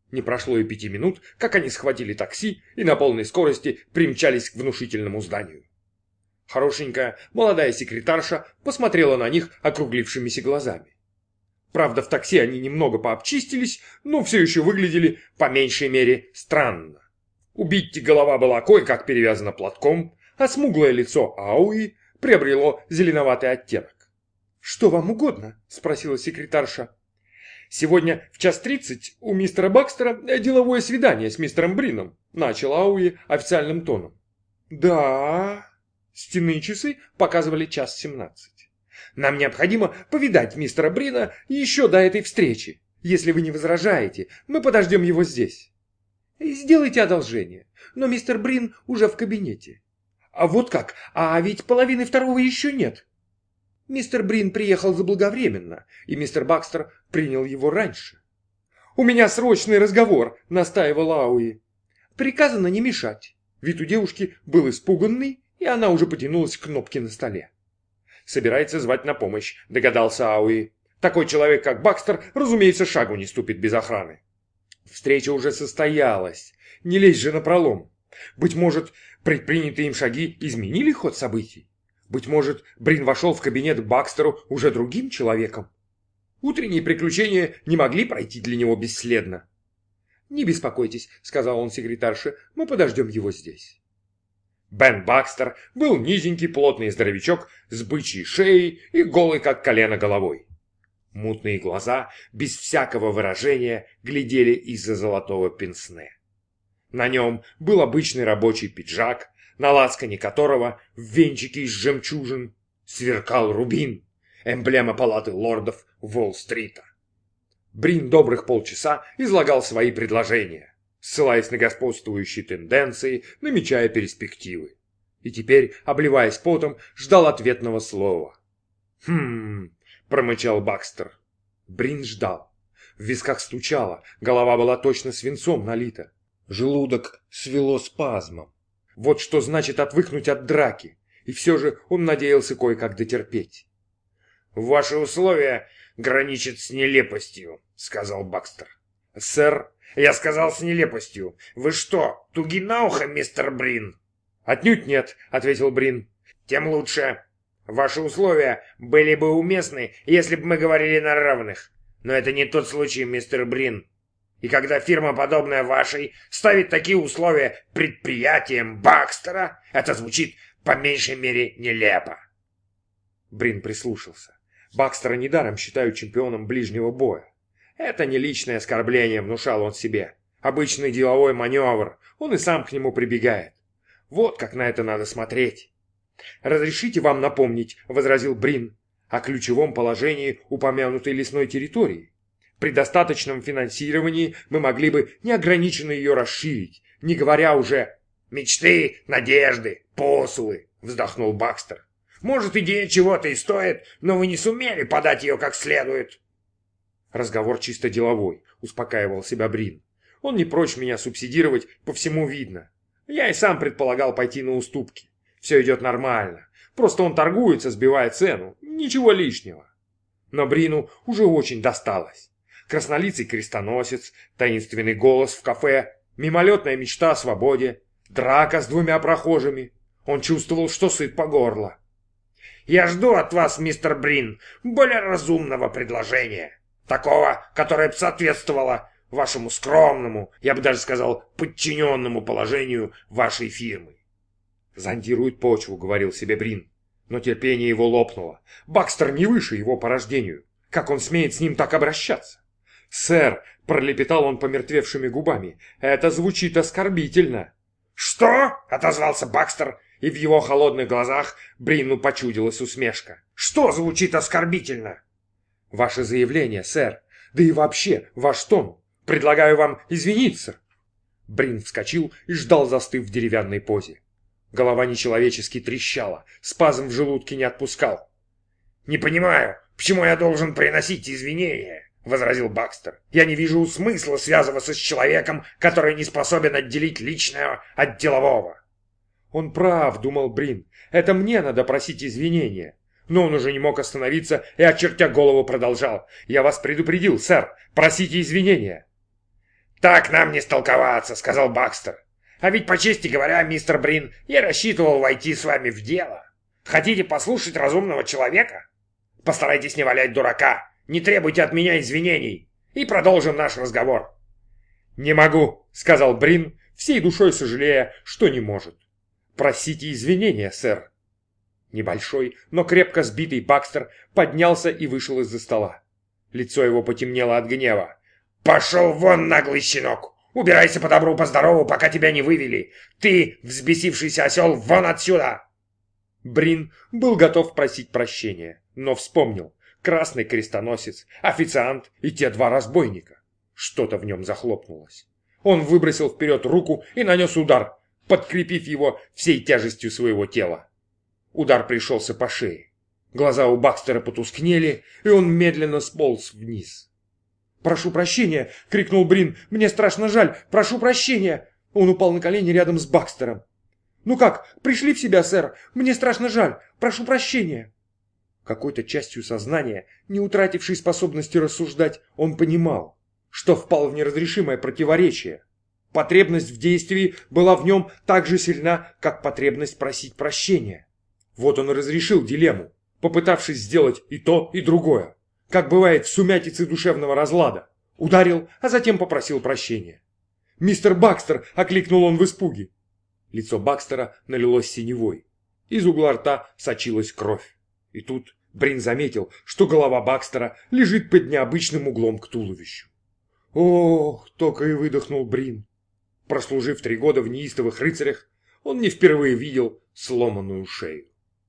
Не прошло и пяти минут, как они схватили такси и на полной скорости примчались к внушительному зданию. Хорошенькая молодая секретарша посмотрела на них округлившимися глазами. Правда, в такси они немного пообчистились, но все еще выглядели, по меньшей мере, странно. У Битти голова была кое-как перевязана платком, а смуглое лицо Ауи приобрело зеленоватый оттенок. «Что вам угодно?» – спросила секретарша. «Сегодня в час тридцать у мистера Бакстера деловое свидание с мистером Брином», – начал Ауи официальным тоном. «Да...» Стенные часы показывали час семнадцать. «Нам необходимо повидать мистера Брина еще до этой встречи. Если вы не возражаете, мы подождем его здесь. Сделайте одолжение, но мистер Брин уже в кабинете». «А вот как? А ведь половины второго еще нет». Мистер Брин приехал заблаговременно, и мистер Бакстер принял его раньше. «У меня срочный разговор», — настаивал Ауи. Приказано не мешать. Вид у девушки был испуганный, и она уже потянулась к кнопке на столе. «Собирается звать на помощь», — догадался Ауи. «Такой человек, как Бакстер, разумеется, шагу не ступит без охраны». Встреча уже состоялась. Не лезь же напролом. Быть может, предпринятые им шаги изменили ход событий? Быть может, Брин вошел в кабинет к Бакстеру уже другим человеком? Утренние приключения не могли пройти для него бесследно. «Не беспокойтесь», — сказал он секретарше, — «мы подождем его здесь». Бен Бакстер был низенький плотный здоровячок с бычьей шеей и голый как колено головой. Мутные глаза, без всякого выражения, глядели из-за золотого пенсне. На нем был обычный рабочий пиджак, на лацкане которого в венчике из жемчужин сверкал рубин, эмблема палаты лордов Уолл-стрита. Брин добрых полчаса излагал свои предложения, ссылаясь на господствующие тенденции, намечая перспективы. И теперь, обливаясь потом, ждал ответного слова. «Хм...» — промычал Бакстер. Брин ждал. В висках стучало, голова была точно свинцом налита. Желудок свело спазмом. Вот что значит отвыкнуть от драки. И все же он надеялся кое-как дотерпеть. «Ваши условия граничат с нелепостью», — сказал Бакстер. «Сэр, я сказал с нелепостью. Вы что, туги на ухо, мистер Брин?» «Отнюдь нет», — ответил Брин. «Тем лучше. Ваши условия были бы уместны, если бы мы говорили на равных. Но это не тот случай, мистер Брин. И когда фирма, подобная вашей, ставит такие условия предприятиям Бакстера, это звучит по меньшей мере нелепо». Брин прислушался. Бакстера недаром считают чемпионом ближнего боя. Это не личное оскорбление, внушал он себе. Обычный деловой маневр, он и сам к нему прибегает. Вот как на это надо смотреть. «Разрешите вам напомнить», — возразил Брин, «о ключевом положении упомянутой лесной территории. При достаточном финансировании мы могли бы неограниченно ее расширить, не говоря уже «мечты, надежды, посулы», — вздохнул Бакстер. «Может, идея чего-то и стоит, но вы не сумели подать ее как следует». «Разговор чисто деловой», — успокаивал себя Брин. «Он не прочь меня субсидировать, по всему видно. Я и сам предполагал пойти на уступки. Все идет нормально. Просто он торгуется, сбивая цену. Ничего лишнего». Но Брину уже очень досталось. Краснолицый крестоносец, таинственный голос в кафе, мимолетная мечта о свободе, драка с двумя прохожими. Он чувствовал, что сыт по горло. «Я жду от вас, мистер Брин, более разумного предложения. Такого, которое бы соответствовало вашему скромному, я бы даже сказал, подчиненному положению вашей фирмы». «Зондирует почву», — говорил себе Брин. Но терпение его лопнуло. Бакстер не выше его по рождению. Как он смеет с ним так обращаться? «Сэр», — пролепетал он помертвевшими губами, — «это звучит оскорбительно». «Что?» — отозвался Бакстер, и в его холодных глазах Брину почудилась усмешка. «Что звучит оскорбительно?» «Ваше заявление, сэр, да и вообще ваш тон. Предлагаю вам извиниться». Брин вскочил и ждал, застыв в деревянной позе. Голова нечеловечески трещала, спазм в желудке не отпускал. «Не понимаю, почему я должен приносить извинения?» — возразил Бакстер. «Я не вижу смысла связываться с человеком, который не способен отделить личное от делового». «Он прав», — думал Брин. «Это мне надо просить извинения». Но он уже не мог остановиться и, очертя голову, продолжал. «Я вас предупредил, сэр. Просите извинения». «Так нам не столковаться», — сказал Бакстер. «А ведь, по чести говоря, мистер Брин, я рассчитывал войти с вами в дело. Хотите послушать разумного человека? Постарайтесь не валять дурака, не требуйте от меня извинений, и продолжим наш разговор». «Не могу», — сказал Брин, всей душой сожалея, что не может. «Просите извинения, сэр». Небольшой, но крепко сбитый Бакстер поднялся и вышел из-за стола. Лицо его потемнело от гнева. «Пошел вон, наглый щенок! Убирайся по добру, по здорову, пока тебя не вывели! Ты, взбесившийся осел, вон отсюда!» Брин был готов просить прощения, но вспомнил. Красный крестоносец, официант и те два разбойника. Что-то в нем захлопнулось. Он выбросил вперед руку и нанес удар, подкрепив его всей тяжестью своего тела. Удар пришелся по шее. Глаза у Бакстера потускнели, и он медленно сполз вниз. «Прошу прощения!» — крикнул Брин. «Мне страшно жаль! Прошу прощения!» Он упал на колени рядом с Бакстером. «Ну как, пришли в себя, сэр? Мне страшно жаль! Прошу прощения!» Какой-то частью сознания, не утратившей способности рассуждать, он понимал, что впал в неразрешимое противоречие. Потребность в действии была в нем так же сильна, как потребность просить прощения. Вот он и разрешил дилемму, попытавшись сделать и то, и другое, как бывает в сумятице душевного разлада. Ударил, а затем попросил прощения. «Мистер Бакстер!» — окликнул он в испуге. Лицо Бакстера налилось синевой. Из угла рта сочилась кровь. И тут Брин заметил, что голова Бакстера лежит под необычным углом к туловищу. «Ох!» — только и выдохнул Брин. Прослужив три года в неистовых рыцарях, он не впервые видел сломанную шею.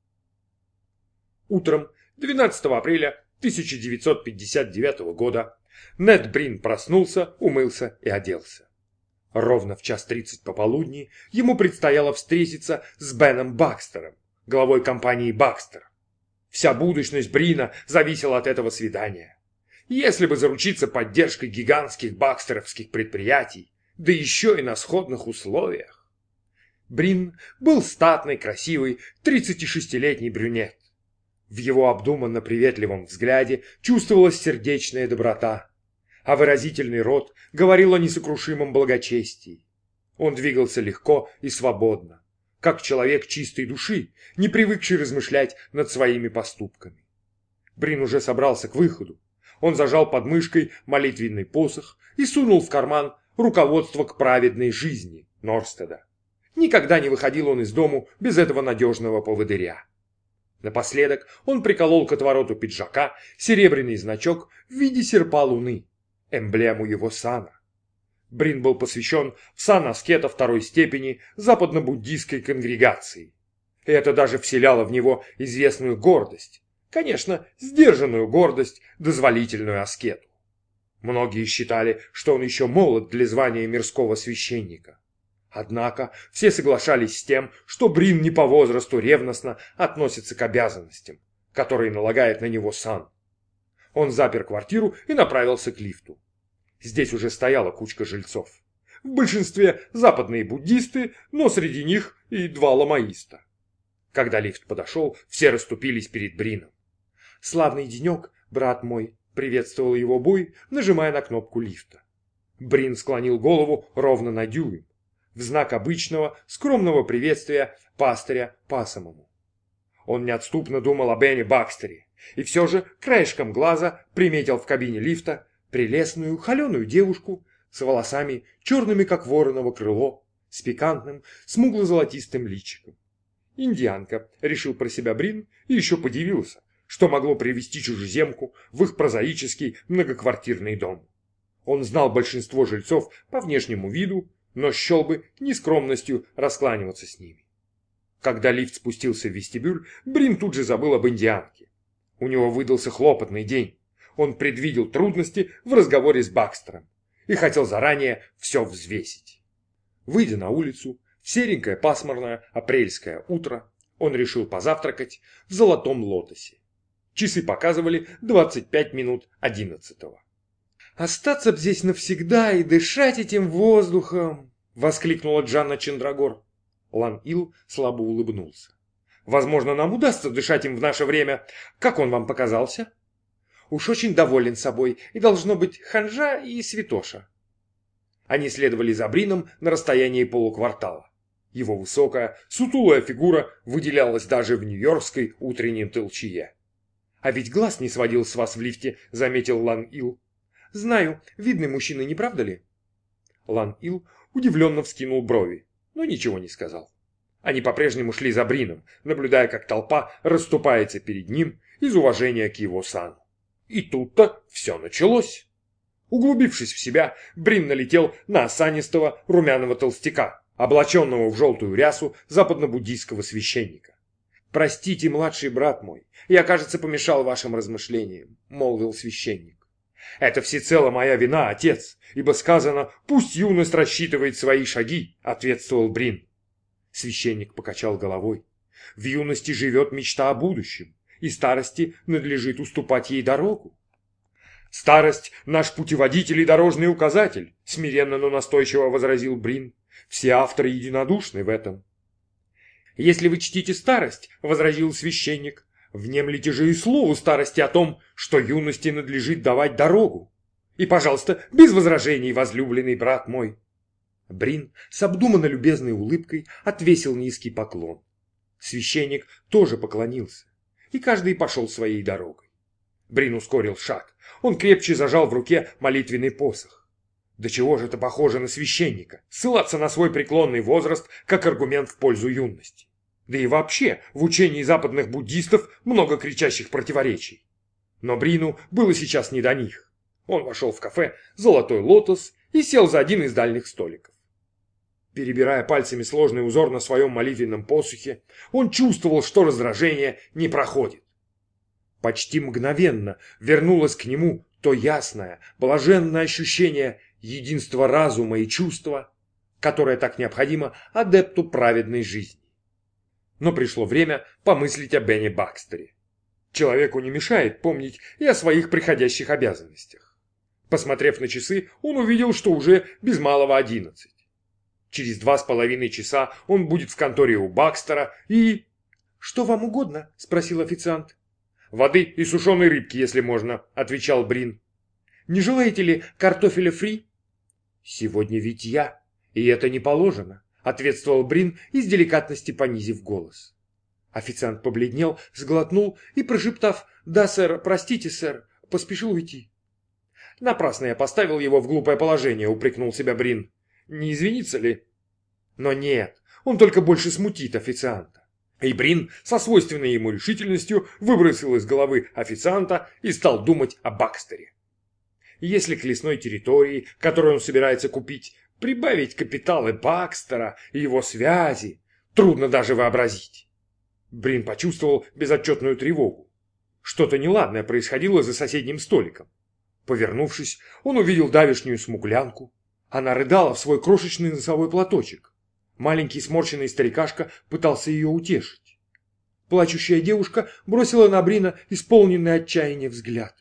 Утром двенадцатого апреля тысяча девятьсот пятьдесят девятого года Нед Брин проснулся, умылся и оделся. Ровно в час тридцать пополудни ему предстояло встретиться с Беном Бакстером, главой компании «Бакстер». Вся будущность Брина зависела от этого свидания. Если бы заручиться поддержкой гигантских бакстеровских предприятий, да еще и на сходных условиях. Брин был статный, красивый, тридцатишестилетний брюнет. В его обдуманно приветливом взгляде чувствовалась сердечная доброта, а выразительный рот говорил о несокрушимом благочестии. Он двигался легко и свободно, как человек чистой души, не привыкший размышлять над своими поступками. Брин уже собрался к выходу. Он зажал под мышкой молитвенный посох и сунул в карман руководство к праведной жизни Норстеда. Никогда не выходил он из дому без этого надежного поводыря. Напоследок он приколол к отвороту пиджака серебряный значок в виде серпа луны, эмблему его сана. Брин был посвящен в сан аскета второй степени западно-буддийской конгрегации. И это даже вселяло в него известную гордость, конечно, сдержанную гордость, дозволительную аскету. Многие считали, что он еще молод для звания мирского священника. Однако все соглашались с тем, что Брин не по возрасту ревностно относится к обязанностям, которые налагает на него сан. Он запер квартиру и направился к лифту. Здесь уже стояла кучка жильцов. В большинстве западные буддисты, но среди них и два ламаиста. Когда лифт подошел, все расступились перед Брином. «Славный денек, брат мой», — приветствовал его Буй, нажимая на кнопку лифта. Брин склонил голову ровно на дюйм, в знак обычного, скромного приветствия пастыря пасомому. Он неотступно думал о Бене Бакстере, и все же краешком глаза приметил в кабине лифта прелестную холеную девушку с волосами черными, как вороново крыло, с пикантным, смугло-золотистым личиком. Индианка, решил про себя Брин, и еще подивился, что могло привести чужеземку в их прозаический многоквартирный дом. Он знал большинство жильцов по внешнему виду, но счел бы нескромностью раскланиваться с ними. Когда лифт спустился в вестибюль, Брин тут же забыл об индианке. У него выдался хлопотный день. Он предвидел трудности в разговоре с Бакстером и хотел заранее все взвесить. Выйдя на улицу, в серенькое пасмурное апрельское утро, он решил позавтракать в Золотом Лотосе. Часы показывали двадцать пять минут одиннадцатого. «Остаться б здесь навсегда и дышать этим воздухом!» — воскликнула Джанна Чендрагор. Лан-Ил слабо улыбнулся. «Возможно, нам удастся дышать им в наше время. Как он вам показался?» «Уж очень доволен собой, и должно быть ханжа и святоша». Они следовали за Брином на расстоянии полуквартала. Его высокая, сутулая фигура выделялась даже в нью-йоркской утренней толчее. «А ведь глаз не сводил с вас в лифте», — заметил Лан Ил. «Знаю, видный мужчина, не правда ли?» Лан Ил удивленно вскинул брови, но ничего не сказал. Они по-прежнему шли за Брином, наблюдая, как толпа расступается перед ним из уважения к его сану. И тут-то все началось. Углубившись в себя, Брин налетел на осанистого румяного толстяка, облаченного в желтую рясу западно-буддийского священника. «Простите, младший брат мой, я, кажется, помешал вашим размышлениям», — молвил священник. «Это всецело моя вина, отец, ибо сказано, пусть юность рассчитывает свои шаги», — ответствовал Брин. Священник покачал головой. «В юности живет мечта о будущем, и старости надлежит уступать ей дорогу». «Старость — наш путеводитель и дорожный указатель», — смиренно, но настойчиво возразил Брин. «Все авторы единодушны в этом». «Если вы чтите старость, — возразил священник, — внемлите же и слову старости о том, что юности надлежит давать дорогу. И, пожалуйста, без возражений, возлюбленный брат мой». Брин с обдуманно любезной улыбкой отвесил низкий поклон. Священник тоже поклонился, и каждый пошел своей дорогой. Брин ускорил шаг. Он крепче зажал в руке молитвенный посох. Да чего же это похоже на священника, ссылаться на свой преклонный возраст как аргумент в пользу юности. Да и вообще, в учении западных буддистов много кричащих противоречий. Но Брину было сейчас не до них. Он вошел в кафе «Золотой лотос» и сел за один из дальних столиков. Перебирая пальцами сложный узор на своем молитвенном посохе, он чувствовал, что раздражение не проходит. Почти мгновенно вернулось к нему то ясное, блаженное ощущение единства разума и чувства, которое так необходимо адепту праведной жизни. Но пришло время помыслить о Бене Бакстере. Человеку не мешает помнить и о своих приходящих обязанностях. Посмотрев на часы, он увидел, что уже без малого одиннадцать. Через два с половиной часа он будет в конторе у Бакстера и... «Что вам угодно?» – спросил официант. «Воды и сушеной рыбки, если можно», – отвечал Брин. «Не желаете ли картофеля фри?» «Сегодня ведь я, и это не положено», – ответствовал Брин, из деликатности понизив голос. Официант побледнел, сглотнул и, прошептав «Да, сэр, простите, сэр», поспешил уйти. «Напрасно я поставил его в глупое положение», – упрекнул себя Брин. «Не извинится ли?» Но нет, он только больше смутит официанта. И Брин со свойственной ему решительностью выбросил из головы официанта и стал думать о Бакстере. Если к лесной территории, которую он собирается купить, прибавить капиталы Бакстера и его связи, трудно даже вообразить. Брин почувствовал безотчетную тревогу. Что-то неладное происходило за соседним столиком. Повернувшись, он увидел давешнюю смуглянку. Она рыдала в свой крошечный носовой платочек. Маленький сморщенный старикашка пытался ее утешить. Плачущая девушка бросила на Брина исполненный отчаяния взгляд.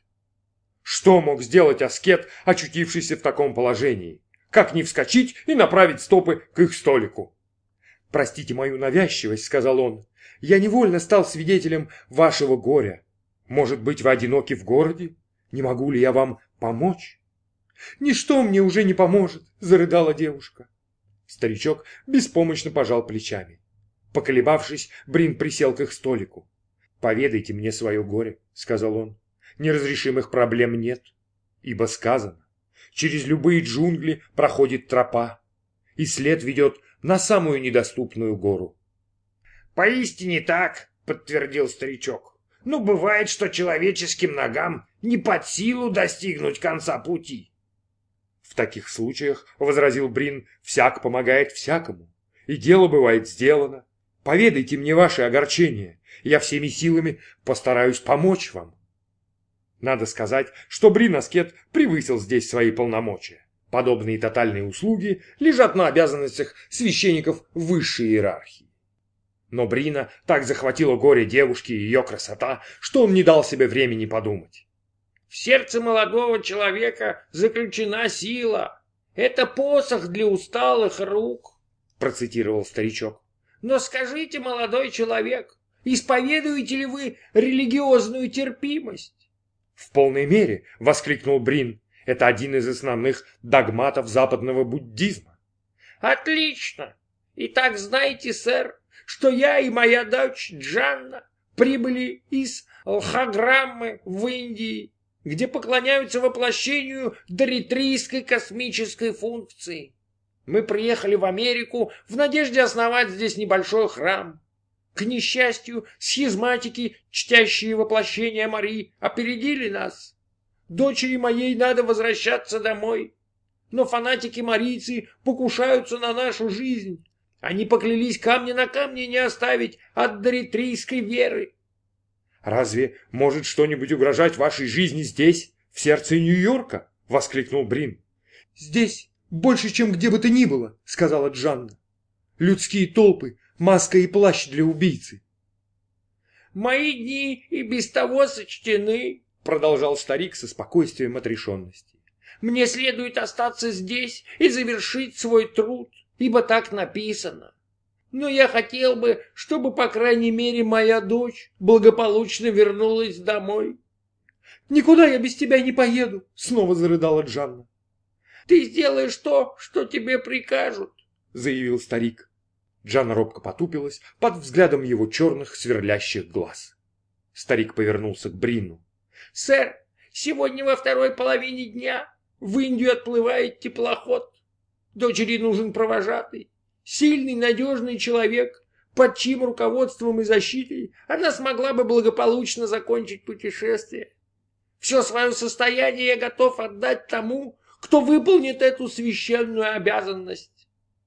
Что мог сделать аскет, очутившийся в таком положении? Как не вскочить и направить стопы к их столику? «Простите мою навязчивость», — сказал он. «Я невольно стал свидетелем вашего горя. Может быть, вы одиноки в городе? Не могу ли я вам помочь?» «Ничто мне уже не поможет», — зарыдала девушка. Старичок беспомощно пожал плечами. Поколебавшись, Брин присел к их столику. «Поведайте мне свое горе», — сказал он. «Неразрешимых проблем нет, ибо сказано, через любые джунгли проходит тропа, и след ведет на самую недоступную гору». «Поистине так», — подтвердил старичок. «Но бывает, что человеческим ногам не под силу достигнуть конца пути». «В таких случаях, — возразил Брин, — всяк помогает всякому, и дело бывает сделано. Поведайте мне ваши огорчения, я всеми силами постараюсь помочь вам». Надо сказать, что Брин-аскет превысил здесь свои полномочия. Подобные тотальные услуги лежат на обязанностях священников высшей иерархии. Но Брина так захватило горе девушки и ее красота, что он не дал себе времени подумать. «В сердце молодого человека заключена сила. Это посох для усталых рук», — процитировал старичок. «Но скажите, молодой человек, исповедуете ли вы религиозную терпимость?» «В полной мере», — воскликнул Брин. Это один из основных догматов западного буддизма. Отлично! Итак, знаете, сэр, что я и моя дочь Джанна прибыли из Лхаграммы в Индии, где поклоняются воплощению доритрийской космической функции. Мы приехали в Америку в надежде основать здесь небольшой храм. К несчастью, схизматики, чтящие воплощение Марии, опередили нас. Дочери моей надо возвращаться домой. Но фанатики-марийцы покушаются на нашу жизнь. Они поклялись камня на камне не оставить от доритрийской веры. «Разве может что-нибудь угрожать вашей жизни здесь, в сердце Нью-Йорка?» — воскликнул Брин. «Здесь больше, чем где бы то ни было», — сказала Джанна. «Людские толпы, маска и плащ для убийцы». «Мои дни и без того сочтены», — продолжал старик со спокойствием отрешенности. «Мне следует остаться здесь и завершить свой труд, ибо так написано. Но я хотел бы, чтобы, по крайней мере, моя дочь благополучно вернулась домой». «Никуда я без тебя не поеду», — снова зарыдала Джанна. «Ты сделаешь то, что тебе прикажут», — заявил старик. Джанна робко потупилась под взглядом его черных сверлящих глаз. Старик повернулся к Брину. «Сэр, сегодня во второй половине дня в Индию отплывает теплоход. Дочери нужен провожатый, сильный, надежный человек, под чьим руководством и защитой она смогла бы благополучно закончить путешествие. Все свое состояние я готов отдать тому, кто выполнит эту священную обязанность».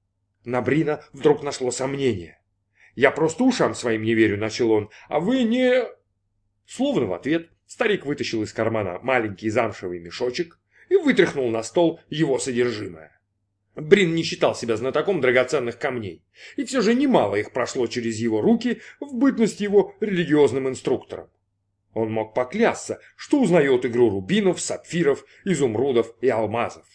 На Брина вдруг нашло сомнение. «Я просто ушам своим не верю», — начал он, — «а вы не...» Словно в ответ старик вытащил из кармана маленький замшевый мешочек и вытряхнул на стол его содержимое. Брин не считал себя знатоком драгоценных камней, и все же немало их прошло через его руки в бытность его религиозным инструктором. Он мог поклясться, что узнает игру рубинов, сапфиров, изумрудов и алмазов.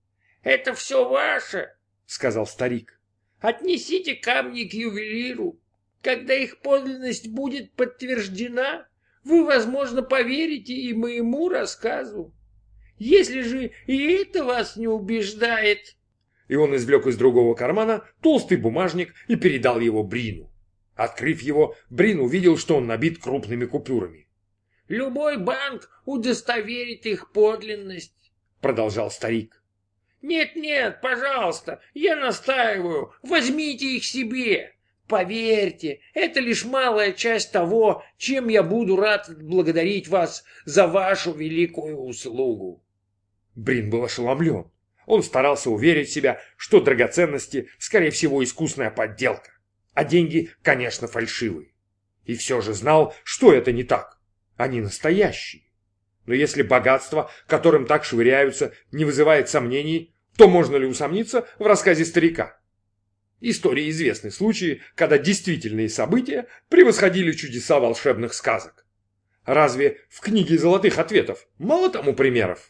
«Это все ваше», — сказал старик. «Отнесите камни к ювелиру. Когда их подлинность будет подтверждена, вы, возможно, поверите и моему рассказу. Если же и это вас не убеждает...» И он извлек из другого кармана толстый бумажник и передал его Брину. Открыв его, Брин увидел, что он набит крупными купюрами. «Любой банк удостоверит их подлинность», — продолжал старик. «Нет-нет, пожалуйста, я настаиваю, возьмите их себе. Поверьте, это лишь малая часть того, чем я буду рад благодарить вас за вашу великую услугу». Брин был ошеломлен. Он старался уверить себя, что драгоценности, скорее всего, искусная подделка, а деньги, конечно, фальшивые. И все же знал, что это не так. Они настоящие. Но если богатство, которым так швыряются, не вызывает сомнений, то можно ли усомниться в рассказе старика? Истории известны случаи, когда действительные события превосходили чудеса волшебных сказок. Разве в книге золотых ответов мало тому примеров?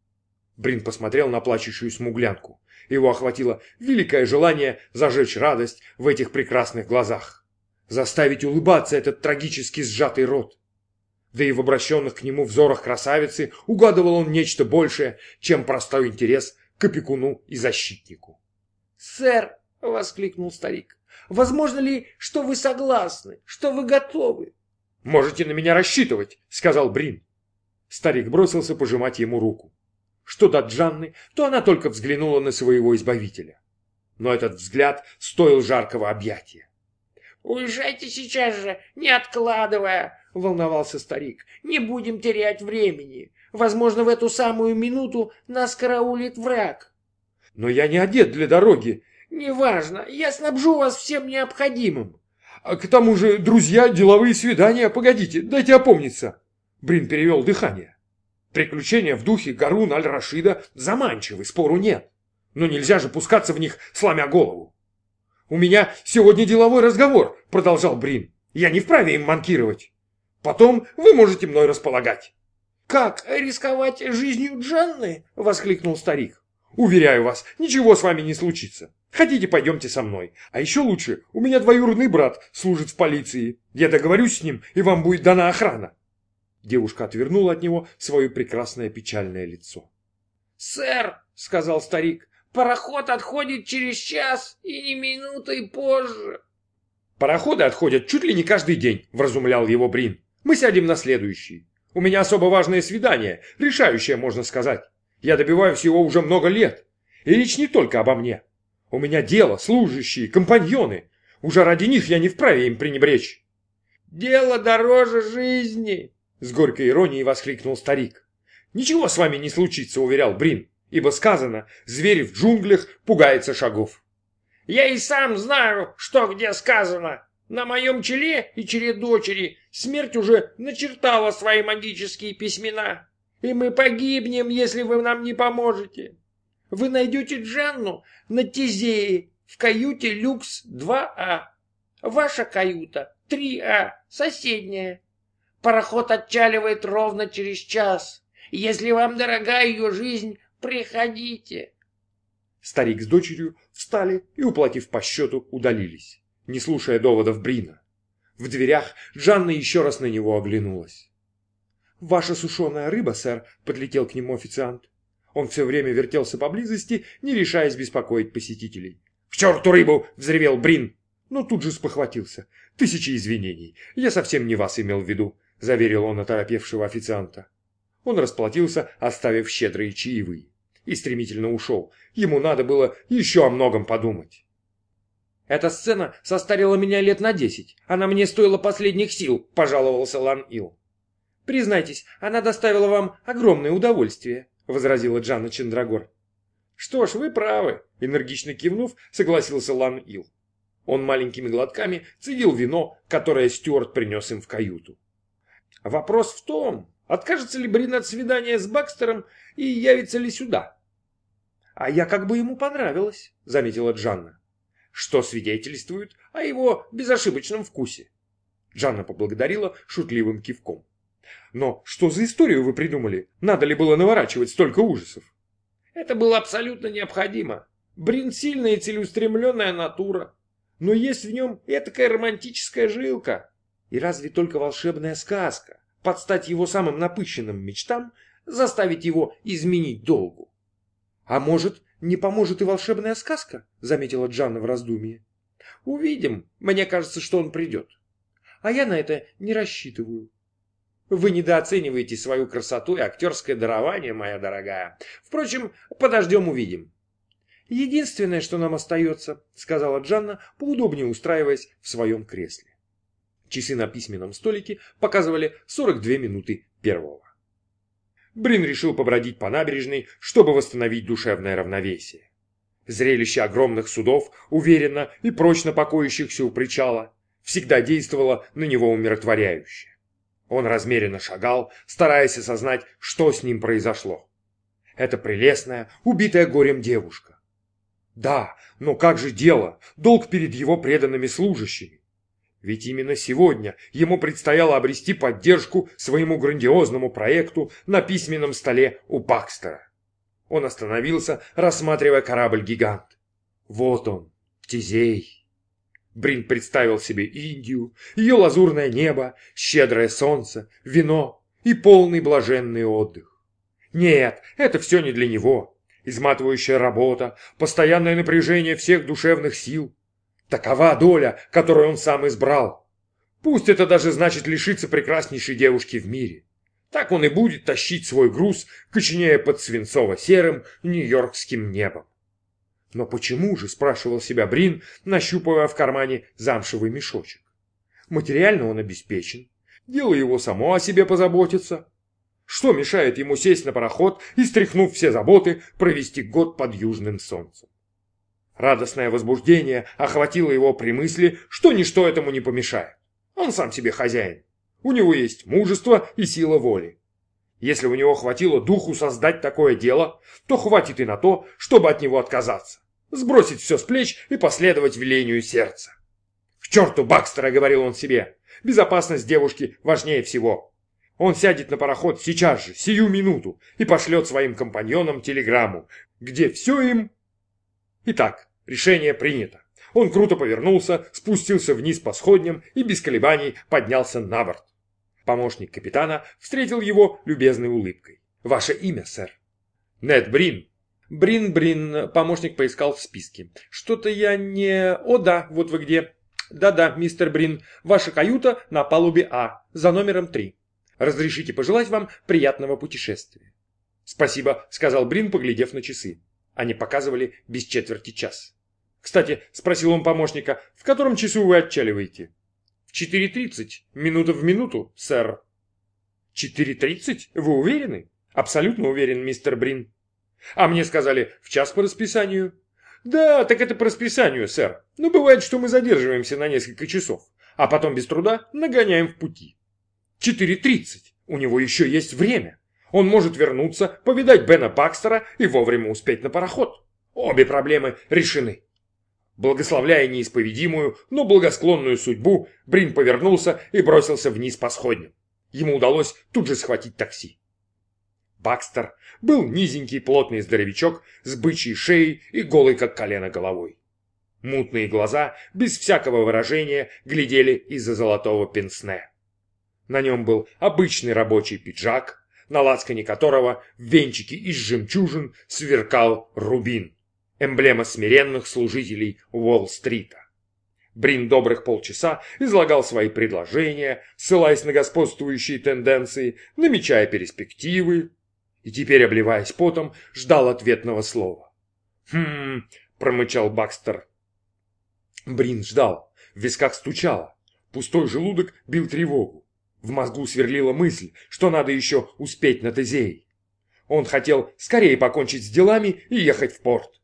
Брин посмотрел на плачущую смуглянку. Его охватило великое желание зажечь радость в этих прекрасных глазах. Заставить улыбаться этот трагически сжатый рот. Да и в обращенных к нему взорах красавицы угадывал он нечто большее, чем простой интерес к опекуну и защитнику. «Сэр!» — воскликнул старик. «Возможно ли, что вы согласны, что вы готовы?» «Можете на меня рассчитывать», — сказал Брин. Старик бросился пожимать ему руку. Что до Джанны, то она только взглянула на своего избавителя. Но этот взгляд стоил жаркого объятия. «Уезжайте сейчас же, не откладывая», — волновался старик. «Не будем терять времени. Возможно, в эту самую минуту нас караулит враг». «Но я не одет для дороги». «Неважно, я снабжу вас всем необходимым». А к тому же, друзья, деловые свидания. Погодите, дайте опомниться». Брин перевел дыхание. Приключения в духе Гарун аль-Рашида заманчивы, спору нет. Но нельзя же пускаться в них, сломя голову. «У меня сегодня деловой разговор», — продолжал Брин. «Я не вправе им манкировать. Потом вы можете мной располагать». «Как, рисковать жизнью Джанны?» — воскликнул старик. «Уверяю вас, ничего с вами не случится. Хотите, пойдемте со мной. А еще лучше, у меня двоюродный брат служит в полиции. Я договорюсь с ним, и вам будет дана охрана». Девушка отвернула от него свое прекрасное печальное лицо. «Сэр», — сказал старик, — «пароход отходит через час и не минутой позже». «Пароходы отходят чуть ли не каждый день», — вразумлял его Брин. «Мы сядем на следующий. У меня особо важное свидание, решающее, можно сказать. Я добиваюсь его уже много лет. И речь не только обо мне. У меня дело, служащие, компаньоны. Уже ради них я не вправе им пренебречь». «Дело дороже жизни», — с горькой иронией воскликнул старик. «Ничего с вами не случится», — уверял Брин, ибо сказано, зверь в джунглях пугается шагов. «Я и сам знаю, что где сказано. На моем челе и челе дочери смерть уже начертала свои магические письмена. И мы погибнем, если вы нам не поможете. Вы найдете Джанну на Тизее в каюте люкс два А. Ваша каюта три А, соседняя. Пароход отчаливает ровно через час. Если вам дорога ее жизнь, приходите». Старик с дочерью встали и, уплатив по счету, удалились, не слушая доводов Брина. В дверях Джанна еще раз на него оглянулась. «Ваша сушеная рыба, сэр», — подлетел к нему официант. Он все время вертелся поблизости, не решаясь беспокоить посетителей. «К черту рыбу!» — взревел Брин, но тут же спохватился. «Тысячи извинений, я совсем не вас имел в виду», — заверил он оторопевшего официанта. Он расплатился, оставив щедрые чаевые, и стремительно ушел. Ему надо было еще о многом подумать. «Эта сцена состарила меня лет на десять. Она мне стоила последних сил», — пожаловался Лан-Ил. «Признайтесь, она доставила вам огромное удовольствие», — возразила Джанна Чендрагор. «Что ж, вы правы», — энергично кивнув, согласился Лан-Ил. Он маленькими глотками цедил вино, которое Стюарт принес им в каюту. «Вопрос в том, откажется ли Брин от свидания с Бакстером и явится ли сюда?» «А я как бы ему понравилась», — заметила Джанна. «Что свидетельствует о его безошибочном вкусе». Джанна поблагодарила шутливым кивком. «Но что за историю вы придумали? Надо ли было наворачивать столько ужасов?» «Это было абсолютно необходимо. Брин сильная и целеустремленная натура. Но есть в нем этакая романтическая жилка. И разве только волшебная сказка, под стать его самым напыщенным мечтам, заставить его изменить долгу?» «А может, не поможет и волшебная сказка?» — заметила Джанна в раздумье. «Увидим. Мне кажется, что он придет». «А я на это не рассчитываю». «Вы недооцениваете свою красоту и актерское дарование, моя дорогая. Впрочем, подождем, увидим». «Единственное, что нам остается», — сказала Джанна, поудобнее устраиваясь в своем кресле. Часы на письменном столике показывали сорок две минуты первого. Брин решил побродить по набережной, чтобы восстановить душевное равновесие. Зрелище огромных судов, уверенно и прочно покоящихся у причала, всегда действовало на него умиротворяюще. Он размеренно шагал, стараясь осознать, что с ним произошло. Это прелестная, убитая горем девушка. Да, но как же дело, долг перед его преданными служащими? Ведь именно сегодня ему предстояло обрести поддержку своему грандиозному проекту на письменном столе у Бакстера. Он остановился, рассматривая корабль-гигант. Вот он, Тизей. Брин представил себе Индию, ее лазурное небо, щедрое солнце, вино и полный блаженный отдых. Нет, это все не для него. Изматывающая работа, постоянное напряжение всех душевных сил. Такова доля, которую он сам избрал. Пусть это даже значит лишиться прекраснейшей девушки в мире. Так он и будет тащить свой груз, коченея под свинцово-серым нью-йоркским небом. Но почему же, спрашивал себя Брин, нащупывая в кармане замшевый мешочек. Материально он обеспечен, дело его само о себе позаботится. Что мешает ему сесть на пароход и, стряхнув все заботы, провести год под южным солнцем? Радостное возбуждение охватило его при мысли, что ничто этому не помешает. Он сам себе хозяин. У него есть мужество и сила воли. Если у него хватило духу создать такое дело, то хватит и на то, чтобы от него отказаться, сбросить все с плеч и последовать велению сердца. «К черту Бакстера!» — говорил он себе. «Безопасность девушки важнее всего». Он сядет на пароход сейчас же, сию минуту, и пошлет своим компаньонам телеграмму, где все им... Итак, решение принято. Он круто повернулся, спустился вниз по сходням и без колебаний поднялся на борт. Помощник капитана встретил его любезной улыбкой. «Ваше имя, сэр?» Нед Брин. Брин, Брин, помощник поискал в списке. Что-то я не... О да, вот вы где. Да-да, мистер Брин, ваша каюта на палубе А, за номером три. Разрешите пожелать вам приятного путешествия. Спасибо, сказал Брин, поглядев на часы. Они показывали без четверти час. Кстати, спросил он помощника, в котором часу вы отчаливаете? В четыре тридцать, минута в минуту, сэр. Четыре тридцать? Вы уверены? Абсолютно уверен, мистер Брин. А мне сказали, в час по расписанию. Да, так это по расписанию, сэр. Но бывает, что мы задерживаемся на несколько часов, а потом без труда нагоняем в пути. Четыре тридцать. У него еще есть время. Он может вернуться, повидать Бена Бакстера и вовремя успеть на пароход. Обе проблемы решены. Благословляя неисповедимую, но благосклонную судьбу, Брин повернулся и бросился вниз по сходням. Ему удалось тут же схватить такси. Бакстер был низенький плотный здоровячок с бычьей шеей и голой как колено головой. Мутные глаза, без всякого выражения, глядели из-за золотого пенсне. На нем был обычный рабочий пиджак, на лацкане которого в венчике из жемчужин сверкал рубин, эмблема смиренных служителей Уолл-стрита. Брин добрых полчаса излагал свои предложения, ссылаясь на господствующие тенденции, намечая перспективы, и теперь, обливаясь потом, ждал ответного слова. «Хм...» — промычал Бакстер. Брин ждал, в висках стучало, пустой желудок бил тревогу. В мозгу сверлила мысль, что надо еще успеть на Тезей. Он хотел скорее покончить с делами и ехать в порт.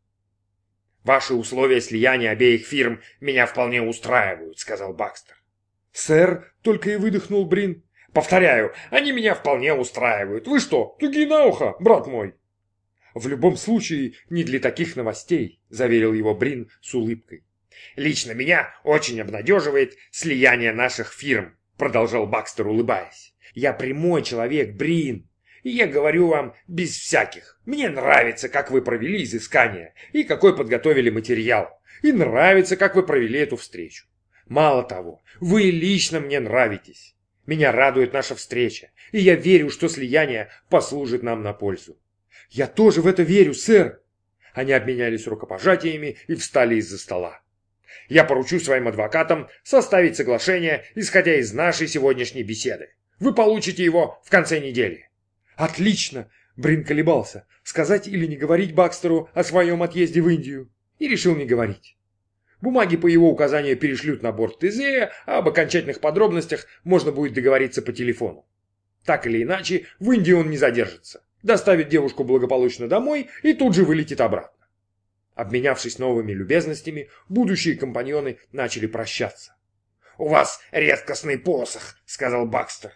«Ваши условия слияния обеих фирм меня вполне устраивают», — сказал Бакстер. «Сэр», — только и выдохнул Брин. «Повторяю, они меня вполне устраивают. Вы что, тугие на ухо, брат мой?» «В любом случае, не для таких новостей», — заверил его Брин с улыбкой. «Лично меня очень обнадеживает слияние наших фирм», — продолжал Бакстер, улыбаясь. «Я прямой человек, Брин, и я говорю вам без всяких. Мне нравится, как вы провели изыскание и какой подготовили материал. И нравится, как вы провели эту встречу. Мало того, вы лично мне нравитесь. Меня радует наша встреча, и я верю, что слияние послужит нам на пользу». «Я тоже в это верю, сэр!» Они обменялись рукопожатиями и встали из-за стола. «Я поручу своим адвокатам составить соглашение, исходя из нашей сегодняшней беседы. Вы получите его в конце недели». «Отлично!» — Брин колебался, сказать или не говорить Бакстеру о своем отъезде в Индию, и решил не говорить. Бумаги по его указанию перешлют на борт Тезея, а об окончательных подробностях можно будет договориться по телефону. Так или иначе, в Индии он не задержится, доставит девушку благополучно домой и тут же вылетит обратно. Обменявшись новыми любезностями, будущие компаньоны начали прощаться. «У вас редкостный посох», — сказал Бакстер.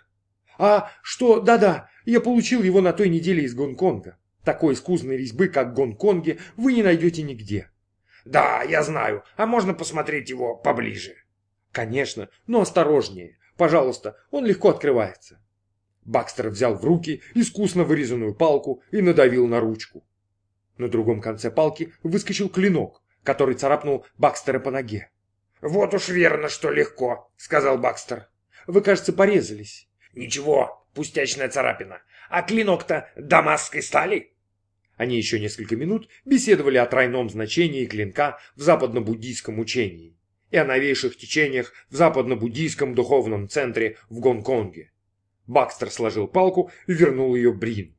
«А что, да-да, я получил его на той неделе из Гонконга. Такой искусной резьбы, как в Гонконге, вы не найдете нигде». «Да, я знаю, а можно посмотреть его поближе?» «Конечно, но осторожнее. Пожалуйста, он легко открывается». Бакстер взял в руки искусно вырезанную палку и надавил на ручку. На другом конце палки выскочил клинок, который царапнул Бакстера по ноге. «Вот уж верно, что легко», — сказал Бакстер. «Вы, кажется, порезались». «Ничего, пустячная царапина. А клинок-то дамасской стали?» Они еще несколько минут беседовали о тройном значении клинка в западно-буддийском учении и о новейших течениях в западно-буддийском духовном центре в Гонконге. Бакстер сложил палку и вернул ее Брину.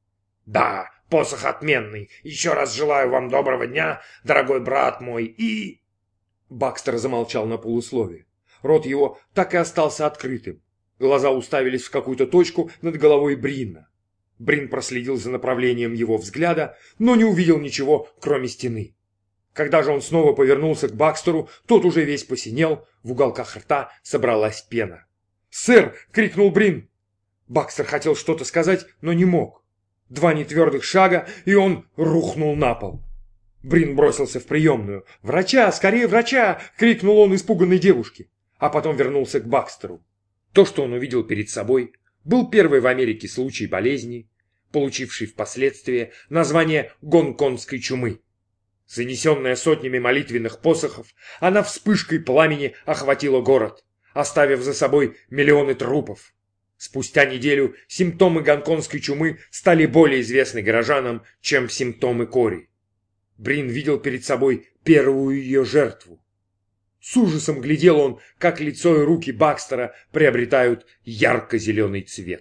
«Да, посох отменный. Еще раз желаю вам доброго дня, дорогой брат мой, и...» Бакстер замолчал на полусловие. Рот его так и остался открытым. Глаза уставились в какую-то точку над головой Брина. Брин проследил за направлением его взгляда, но не увидел ничего, кроме стены. Когда же он снова повернулся к Бакстеру, тот уже весь посинел, в уголках рта собралась пена. «Сэр!» — крикнул Брин. Бакстер хотел что-то сказать, но не мог. Два нетвердых шага, и он рухнул на пол. Брин бросился в приемную. «Врача! Скорее врача!» — крикнул он испуганной девушке. А потом вернулся к Бакстеру. То, что он увидел перед собой, был первый в Америке случай болезни, получивший впоследствии название гонконгской чумы. Занесенная сотнями молитвенных посохов, она вспышкой пламени охватила город, оставив за собой миллионы трупов. Спустя неделю симптомы гонконгской чумы стали более известны горожанам, чем симптомы кори. Брин видел перед собой первую ее жертву. С ужасом глядел он, как лицо и руки Бакстера приобретают ярко-зеленый цвет.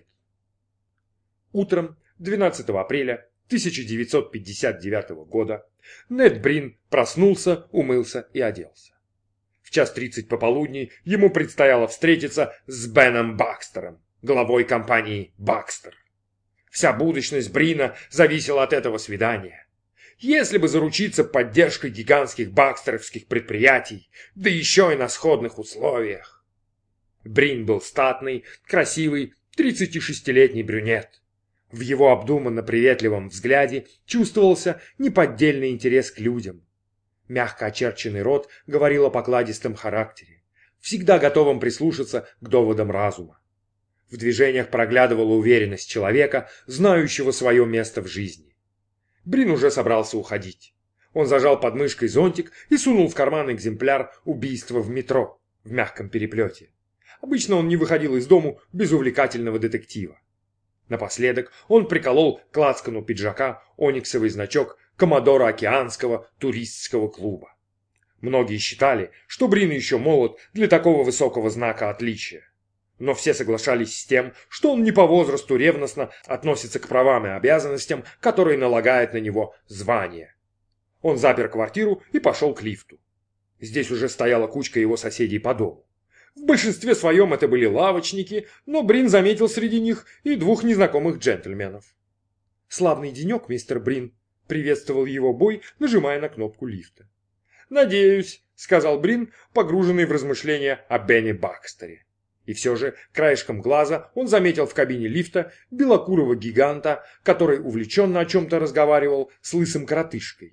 Утром двенадцатого апреля тысяча девятьсот пятьдесят девятого года Нед Брин проснулся, умылся и оделся. В час тридцать пополудни ему предстояло встретиться с Беном Бакстером, главой компании «Бакстер». Вся будущность Брина зависела от этого свидания. Если бы заручиться поддержкой гигантских бакстеровских предприятий, да еще и на сходных условиях. Брин был статный, красивый, тридцатишестилетний брюнет. В его обдуманно приветливом взгляде чувствовался неподдельный интерес к людям. Мягко очерченный рот говорил о покладистом характере, всегда готовом прислушаться к доводам разума. В движениях проглядывала уверенность человека, знающего свое место в жизни. Брин уже собрался уходить. Он зажал под мышкой зонтик и сунул в карман экземпляр «Убийства в метро» в мягком переплете. Обычно он не выходил из дому без увлекательного детектива. Напоследок он приколол к лацкану пиджака ониксовый значок Коммодора Океанского туристского клуба. Многие считали, что Брин еще молод для такого высокого знака отличия. Но все соглашались с тем, что он не по возрасту ревностно относится к правам и обязанностям, которые налагает на него звание. Он запер квартиру и пошел к лифту. Здесь уже стояла кучка его соседей по дому. В большинстве своем это были лавочники, но Брин заметил среди них и двух незнакомых джентльменов. «Славный денек, мистер Брин», — приветствовал его Бой, нажимая на кнопку лифта. «Надеюсь», — сказал Брин, погруженный в размышления о Бене Бакстере. И все же, краешком глаза, он заметил в кабине лифта белокурого гиганта, который увлеченно о чем-то разговаривал с лысым коротышкой.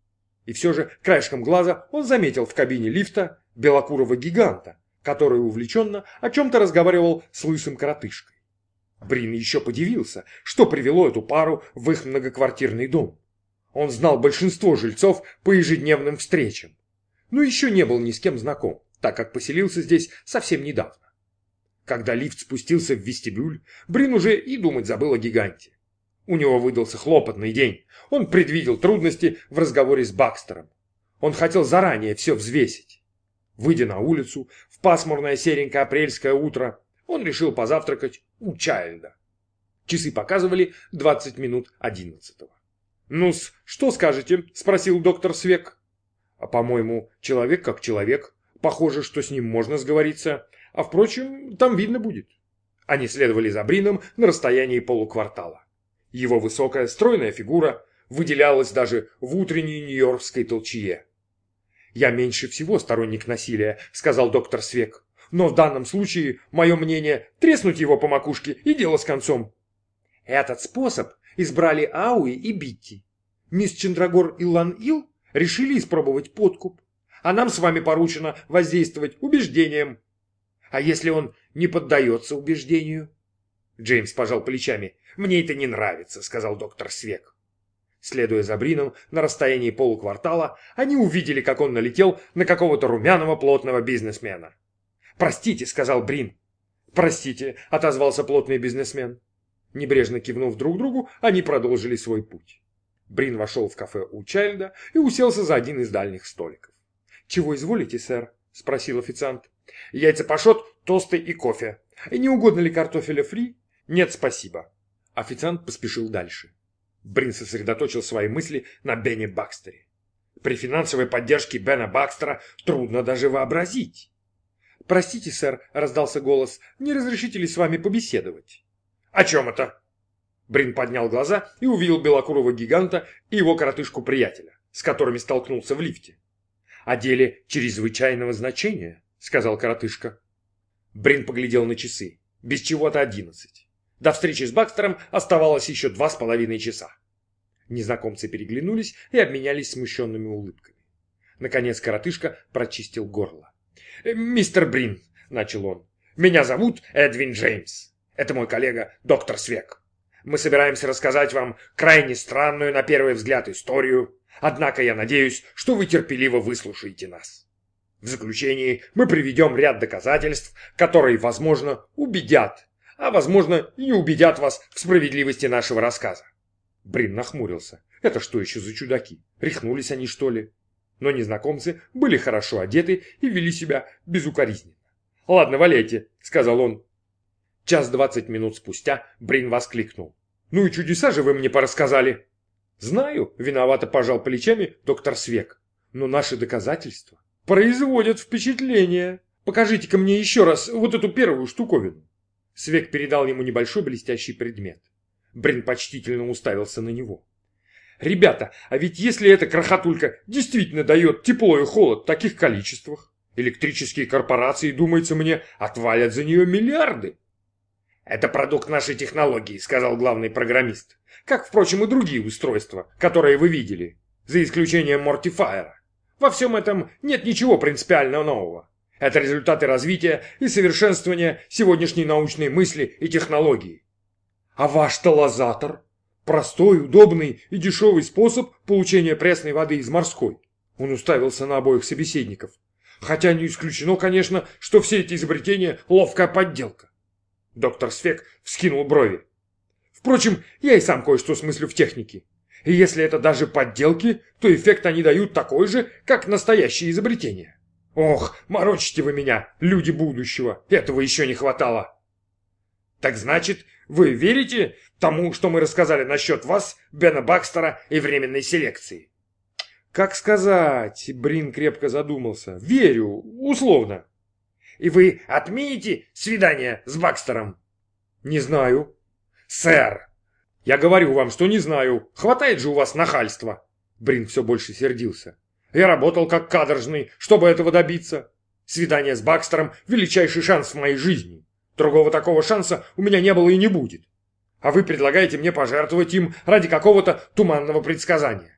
И все же, краешком глаза, он заметил в кабине лифта белокурого гиганта, который увлеченно о чем-то разговаривал с лысым коротышкой. Брин еще подивился, что привело эту пару в их многоквартирный дом. Он знал большинство жильцов по ежедневным встречам, но еще не был ни с кем знаком, так как поселился здесь совсем недавно. Когда лифт спустился в вестибюль, Брин уже и думать забыл о гиганте. У него выдался хлопотный день. Он предвидел трудности в разговоре с Бакстером. Он хотел заранее все взвесить. Выйдя на улицу в пасмурное серенькое апрельское утро, он решил позавтракать у Чайльда. Часы показывали двадцать минут одиннадцатого. «Ну-с, что скажете?» – спросил доктор Свек. «А, по-моему, человек как человек. Похоже, что с ним можно сговориться. А, впрочем, там видно будет». Они следовали за Брином на расстоянии полуквартала. Его высокая стройная фигура выделялась даже в утренней нью-йоркской толчье. «Я меньше всего сторонник насилия», — сказал доктор Свек. «Но в данном случае, мое мнение, треснуть его по макушке и дело с концом». Этот способ избрали Ауи и Битти. Мисс Чандрагор и Лан-Ил решили испробовать подкуп, а нам с вами поручено воздействовать убеждением. А если он не поддается убеждению?» Джеймс пожал плечами. «Мне это не нравится», — сказал доктор Свек. Следуя за Брином на расстоянии полуквартала, они увидели, как он налетел на какого-то румяного плотного бизнесмена. «Простите», — сказал Брин. «Простите», — отозвался плотный бизнесмен. Небрежно кивнув друг другу, они продолжили свой путь. Брин вошел в кафе у Чайльда и уселся за один из дальних столиков. «Чего изволите, сэр?» — спросил официант. «Яйца пашот, тосты и кофе. И не угодно ли картофеля фри?» «Нет, спасибо». Официант поспешил дальше. Брин сосредоточил свои мысли на Бене Бакстере. При финансовой поддержке Бена Бакстера трудно даже вообразить. «Простите, сэр», — раздался голос, — «не разрешите ли с вами побеседовать?» «О чем это?» Брин поднял глаза и увидел белокурого гиганта и его коротышку-приятеля, с которыми столкнулся в лифте. «О деле чрезвычайного значения», — сказал коротышка. Брин поглядел на часы. Без чего-то одиннадцать. До встречи с Бакстером оставалось еще два с половиной часа. Незнакомцы переглянулись и обменялись смущенными улыбками. Наконец коротышка прочистил горло. «Мистер Брин», — начал он, — «меня зовут Эдвин Джеймс. Это мой коллега доктор Свек. Мы собираемся рассказать вам крайне странную на первый взгляд историю, однако я надеюсь, что вы терпеливо выслушаете нас. В заключении мы приведем ряд доказательств, которые, возможно, убедят, а, возможно, и не убедят вас в справедливости нашего рассказа. Брин нахмурился. Это что еще за чудаки? Рехнулись они, что ли? Но незнакомцы были хорошо одеты и вели себя безукоризненно. «Ладно, валяйте», — сказал он. Час двадцать минут спустя Брин воскликнул. «Ну и чудеса же вы мне порассказали!» «Знаю», — виновато пожал плечами доктор Свек. «Но наши доказательства производят впечатление. Покажите-ка мне еще раз вот эту первую штуковину». Свек передал ему небольшой блестящий предмет. Брин почтительно уставился на него. «Ребята, а ведь если эта крохотулька действительно дает тепло и холод в таких количествах, электрические корпорации, думается мне, отвалят за нее миллиарды». «Это продукт нашей технологии», — сказал главный программист. «Как, впрочем, и другие устройства, которые вы видели, за исключением Мортифайера. Во всем этом нет ничего принципиально нового. Это результаты развития и совершенствования сегодняшней научной мысли и технологии». «А ваш талозатор? Простой, удобный и дешевый способ получения пресной воды из морской». Он уставился на обоих собеседников. «Хотя не исключено, конечно, что все эти изобретения – ловкая подделка». Доктор Свек вскинул брови. «Впрочем, я и сам кое-что смыслю в технике. И если это даже подделки, то эффект они дают такой же, как настоящие изобретения. Ох, морочите вы меня, люди будущего, этого еще не хватало». «Так значит, вы верите тому, что мы рассказали насчет вас, Бена Бакстера и временной селекции?» «Как сказать?» — Брин крепко задумался. «Верю, условно». «И вы отмените свидание с Бакстером?» «Не знаю». «Сэр, я говорю вам, что не знаю. Хватает же у вас нахальства». Брин все больше сердился. «Я работал как каторжный, чтобы этого добиться. Свидание с Бакстером – величайший шанс в моей жизни. Другого такого шанса у меня не было и не будет. А вы предлагаете мне пожертвовать им ради какого-то туманного предсказания».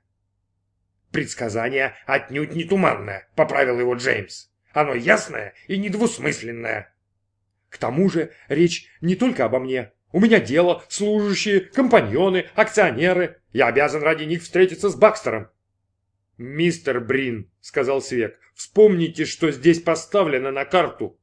«Предсказание отнюдь не туманное», – поправил его Джеймс. «Оно ясное и недвусмысленное». «К тому же речь не только обо мне. У меня дело, служащие, компаньоны, акционеры. Я обязан ради них встретиться с Бакстером». «Мистер Брин», — сказал Свек, — «вспомните, что здесь поставлено на карту».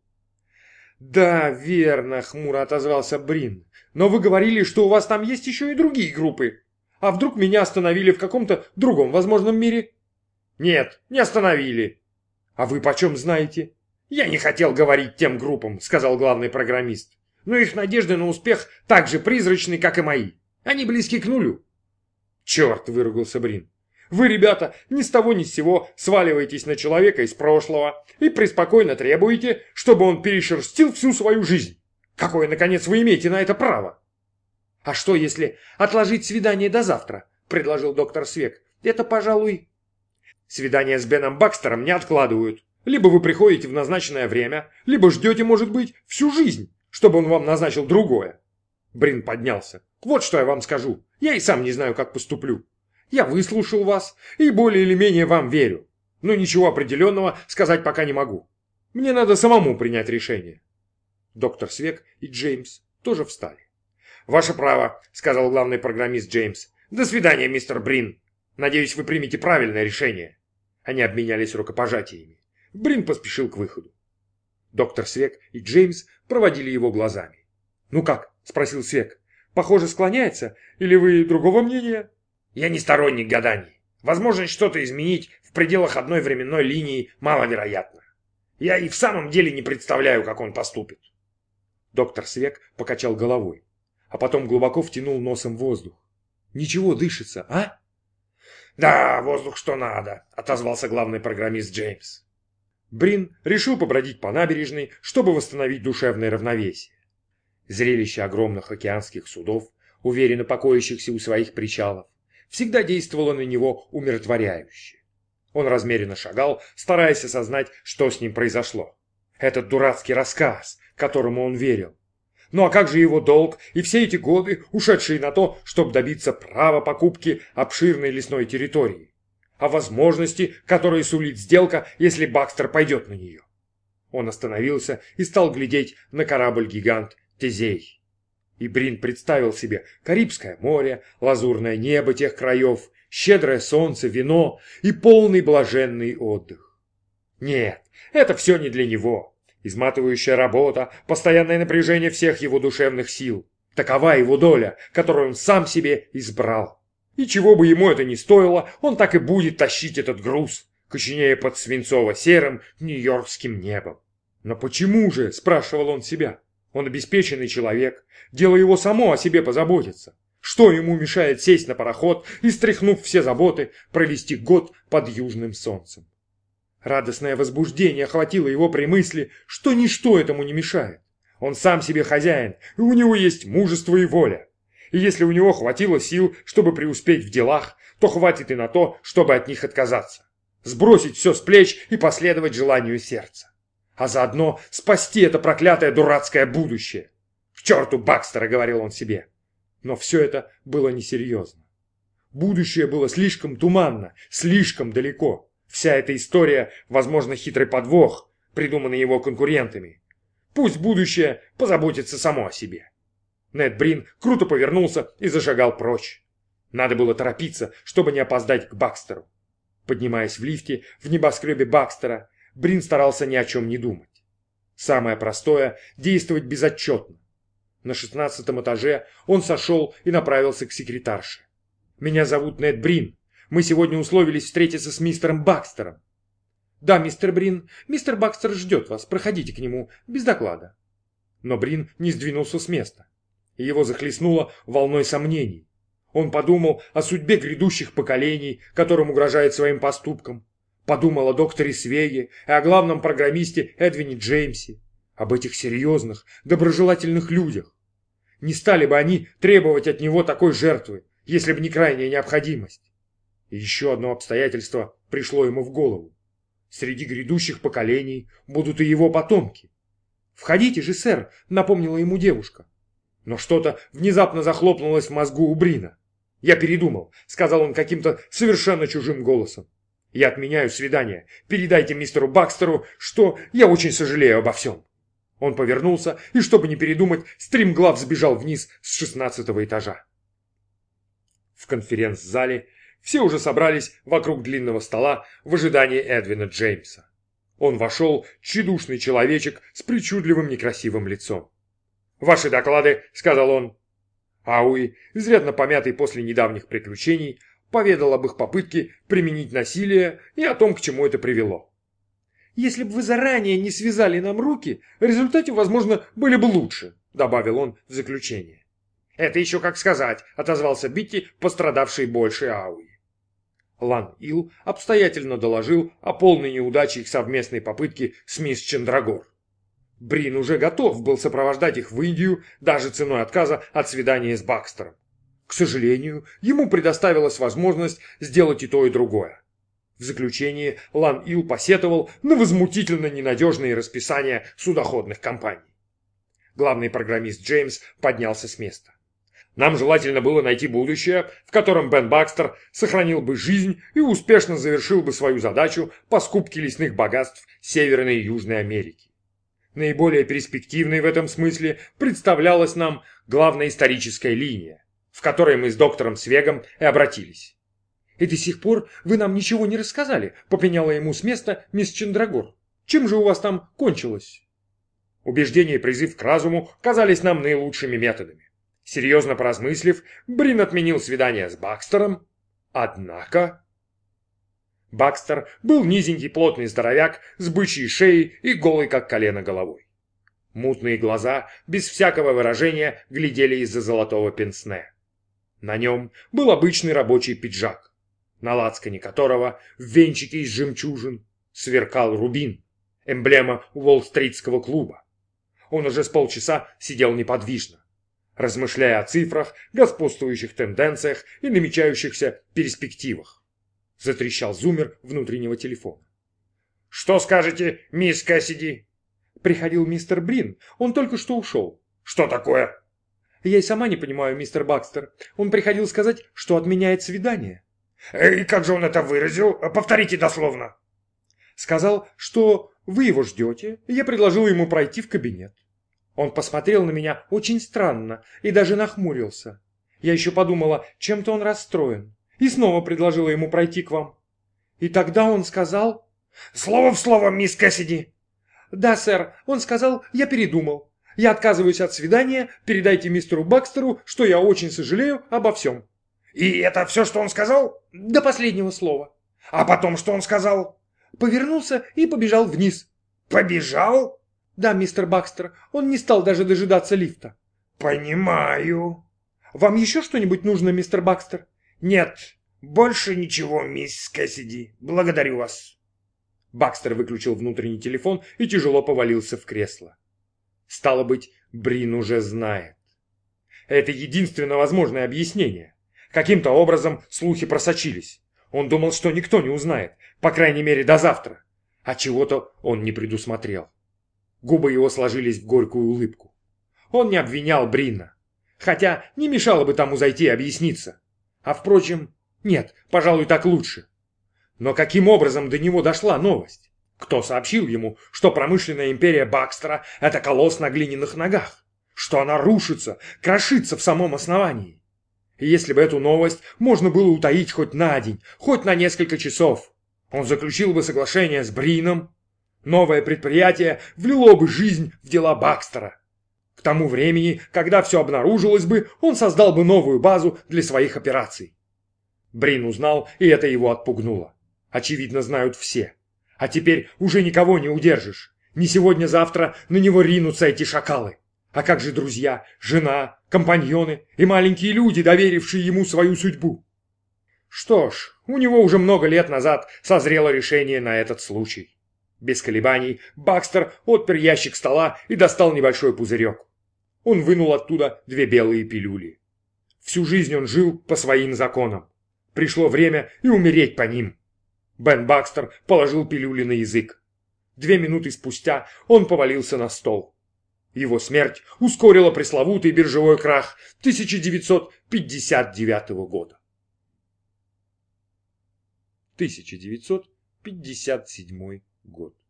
«Да, верно», — хмуро отозвался Брин. «Но вы говорили, что у вас там есть еще и другие группы. А вдруг меня остановили в каком-то другом возможном мире?» «Нет, не остановили». «А вы почем знаете?» «Я не хотел говорить тем группам», — сказал главный программист. «Но их надежды на успех так же призрачны, как и мои. Они близки к нулю». «Черт!» — выругался Брин. «Вы, ребята, ни с того ни с сего сваливаетесь на человека из прошлого и преспокойно требуете, чтобы он перешерстил всю свою жизнь. Какое, наконец, вы имеете на это право?» «А что, если отложить свидание до завтра?» — предложил доктор Свек. «Это, пожалуй...» «Свидание с Беном Бакстером не откладывают. Либо вы приходите в назначенное время, либо ждете, может быть, всю жизнь, чтобы он вам назначил другое». Брин поднялся. «Вот что я вам скажу. Я и сам не знаю, как поступлю. Я выслушал вас и более или менее вам верю. Но ничего определенного сказать пока не могу. Мне надо самому принять решение». Доктор Свек и Джеймс тоже встали. «Ваше право», — сказал главный программист Джеймс. «До свидания, мистер Брин. Надеюсь, вы примете правильное решение». Они обменялись рукопожатиями. Брин поспешил к выходу. Доктор Свек и Джеймс проводили его глазами. «Ну как?» — спросил Свек. «Похоже, склоняется? Или вы другого мнения?» «Я не сторонник гаданий. Возможность что-то изменить в пределах одной временной линии маловероятна. Я и в самом деле не представляю, как он поступит». Доктор Свек покачал головой, а потом глубоко втянул носом воздух. «Ничего, дышится, а?» «Да, воздух что надо», — отозвался главный программист Джеймс. Брин решил побродить по набережной, чтобы восстановить душевное равновесие. Зрелище огромных океанских судов, уверенно покоящихся у своих причалов, всегда действовало на него умиротворяюще. Он размеренно шагал, стараясь осознать, что с ним произошло. Этот дурацкий рассказ, которому он верил. Ну а как же его долг и все эти годы, ушедшие на то, чтобы добиться права покупки обширной лесной территории? О возможности, которые сулит сделка, если Бакстер пойдет на нее. Он остановился и стал глядеть на корабль-гигант Тезей. И Брин представил себе Карибское море, лазурное небо тех краев, щедрое солнце, вино и полный блаженный отдых. Нет, это все не для него. Изматывающая работа, постоянное напряжение всех его душевных сил. Такова его доля, которую он сам себе избрал. И чего бы ему это ни стоило, он так и будет тащить этот груз, коченея под свинцово-серым нью-йоркским небом. «Но почему же?» – спрашивал он себя. «Он обеспеченный человек, дело его само о себе позаботиться. Что ему мешает сесть на пароход и, стряхнув все заботы, провести год под южным солнцем?» Радостное возбуждение охватило его при мысли, что ничто этому не мешает. Он сам себе хозяин, и у него есть мужество и воля. И если у него хватило сил, чтобы преуспеть в делах, то хватит и на то, чтобы от них отказаться. Сбросить все с плеч и последовать желанию сердца. А заодно спасти это проклятое дурацкое будущее. «К черту Бакстера!» — говорил он себе. Но все это было несерьезно. Будущее было слишком туманно, слишком далеко. Вся эта история, возможно, хитрый подвох, придуманный его конкурентами. Пусть будущее позаботится само о себе. Нед Брин круто повернулся и зашагал прочь. Надо было торопиться, чтобы не опоздать к Бакстеру. Поднимаясь в лифте в небоскребе Бакстера, Брин старался ни о чем не думать. Самое простое – действовать безотчетно. На шестнадцатом этаже он сошел и направился к секретарше. «Меня зовут Нед Брин. Мы сегодня условились встретиться с мистером Бакстером». «Да, мистер Брин, мистер Бакстер ждет вас. Проходите к нему без доклада». Но Брин не сдвинулся с места. И его захлестнуло волной сомнений. Он подумал о судьбе грядущих поколений, которым угрожает своим поступком. Подумал о докторе Свеге и о главном программисте Эдвине Джеймсе. Об этих серьезных, доброжелательных людях. Не стали бы они требовать от него такой жертвы, если бы не крайняя необходимость. И еще одно обстоятельство пришло ему в голову. Среди грядущих поколений будут и его потомки. «Входите же, сэр», — напомнила ему девушка. Но что-то внезапно захлопнулось в мозгу у Брина. «Я передумал», — сказал он каким-то совершенно чужим голосом. «Я отменяю свидание. Передайте мистеру Бакстеру, что я очень сожалею обо всем». Он повернулся и, чтобы не передумать, стремглав сбежал вниз с шестнадцатого этажа. В конференц-зале все уже собрались вокруг длинного стола в ожидании Эдвина Джеймса. Он вошел, тщедушный человечек с причудливым некрасивым лицом. «Ваши доклады», — сказал он. Ауи, изрядно помятый после недавних приключений, поведал об их попытке применить насилие и о том, к чему это привело. «Если бы вы заранее не связали нам руки, результаты, возможно, были бы лучше», — добавил он в заключение. «Это еще как сказать», — отозвался Битти, пострадавший больше Ауи. Лан Ил обстоятельно доложил о полной неудаче их совместной попытки с мисс Чандрагор. Брин уже готов был сопровождать их в Индию, даже ценой отказа от свидания с Бакстером. К сожалению, ему предоставилась возможность сделать и то, и другое. В заключение Лан Ил посетовал на возмутительно ненадежные расписания судоходных компаний. Главный программист Джеймс поднялся с места. «Нам желательно было найти будущее, в котором Бен Бакстер сохранил бы жизнь и успешно завершил бы свою задачу по скупке лесных богатств Северной и Южной Америки. Наиболее перспективной в этом смысле представлялась нам главная историческая линия, в которой мы с доктором Свегом и обратились». «И до сих пор вы нам ничего не рассказали», — попеняла ему с места мисс Чандрагор. «Чем же у вас там кончилось?» Убеждение и призыв к разуму казались нам наилучшими методами. Серьезно поразмыслив, Брин отменил свидание с Бакстером. Однако... Бакстер был низенький плотный здоровяк с бычьей шеей и голый как колено головой. Мутные глаза, без всякого выражения, глядели из-за золотого пенсне. На нем был обычный рабочий пиджак, на лацкане которого в венчике из жемчужин сверкал рубин, эмблема Уолл-стритского клуба. Он уже с полчаса сидел неподвижно, размышляя о цифрах, господствующих тенденциях и намечающихся перспективах. Затрещал зуммер внутреннего телефона. «Что скажете, мисс Кэссиди?» «Приходил мистер Брин. Он только что ушел». «Что такое?» «Я и сама не понимаю, мистер Бакстер. Он приходил сказать, что отменяет свидание». «И как же он это выразил? Повторите дословно». «Сказал, что вы его ждете, и я предложил ему пройти в кабинет. Он посмотрел на меня очень странно и даже нахмурился. Я еще подумала, чем-то он расстроен, и снова предложила ему пройти к вам. И тогда он сказал...» «Слово в слово, мисс Кэссиди!» Да, сэр, он сказал, я передумал. Я отказываюсь от свидания, передайте мистеру Бакстеру, что я очень сожалею обо всем. И это все, что он сказал? До последнего слова. А потом что он сказал? Повернулся и побежал вниз. Побежал? Да, мистер Бакстер, он не стал даже дожидаться лифта. Понимаю. Вам еще что-нибудь нужно, мистер Бакстер? Нет, больше ничего, мисс Кэссиди. Благодарю вас. Бакстер выключил внутренний телефон и тяжело повалился в кресло. Стало быть, Брин уже знает. Это единственно возможное объяснение. Каким-то образом слухи просочились. Он думал, что никто не узнает, по крайней мере до завтра. А чего-то он не предусмотрел. Губы его сложились в горькую улыбку. Он не обвинял Брина. Хотя не мешало бы тому зайти и объясниться. А впрочем, нет, пожалуй, так лучше. Но каким образом до него дошла новость? Кто сообщил ему, что промышленная империя Бакстера – это колосс на глиняных ногах? Что она рушится, крошится в самом основании? И если бы эту новость можно было утаить хоть на день, хоть на несколько часов, он заключил бы соглашение с Брином. Новое предприятие влило бы жизнь в дела Бакстера. К тому времени, когда все обнаружилось бы, он создал бы новую базу для своих операций. Брин узнал, и это его отпугнуло. Очевидно, знают все. А теперь уже никого не удержишь. Не сегодня-завтра на него ринутся эти шакалы. А как же друзья, жена, компаньоны и маленькие люди, доверившие ему свою судьбу? Что ж, у него уже много лет назад созрело решение на этот случай. Без колебаний Бакстер отпер ящик стола и достал небольшой пузырек. Он вынул оттуда две белые пилюли. Всю жизнь он жил по своим законам. Пришло время и умереть по ним. Бен Бакстер положил пилюли на язык. Две минуты спустя он повалился на стол. Его смерть ускорила пресловутый биржевой крах тысяча девятьсот пятьдесят девятого года. тысяча девятьсот пятьдесят седьмой год.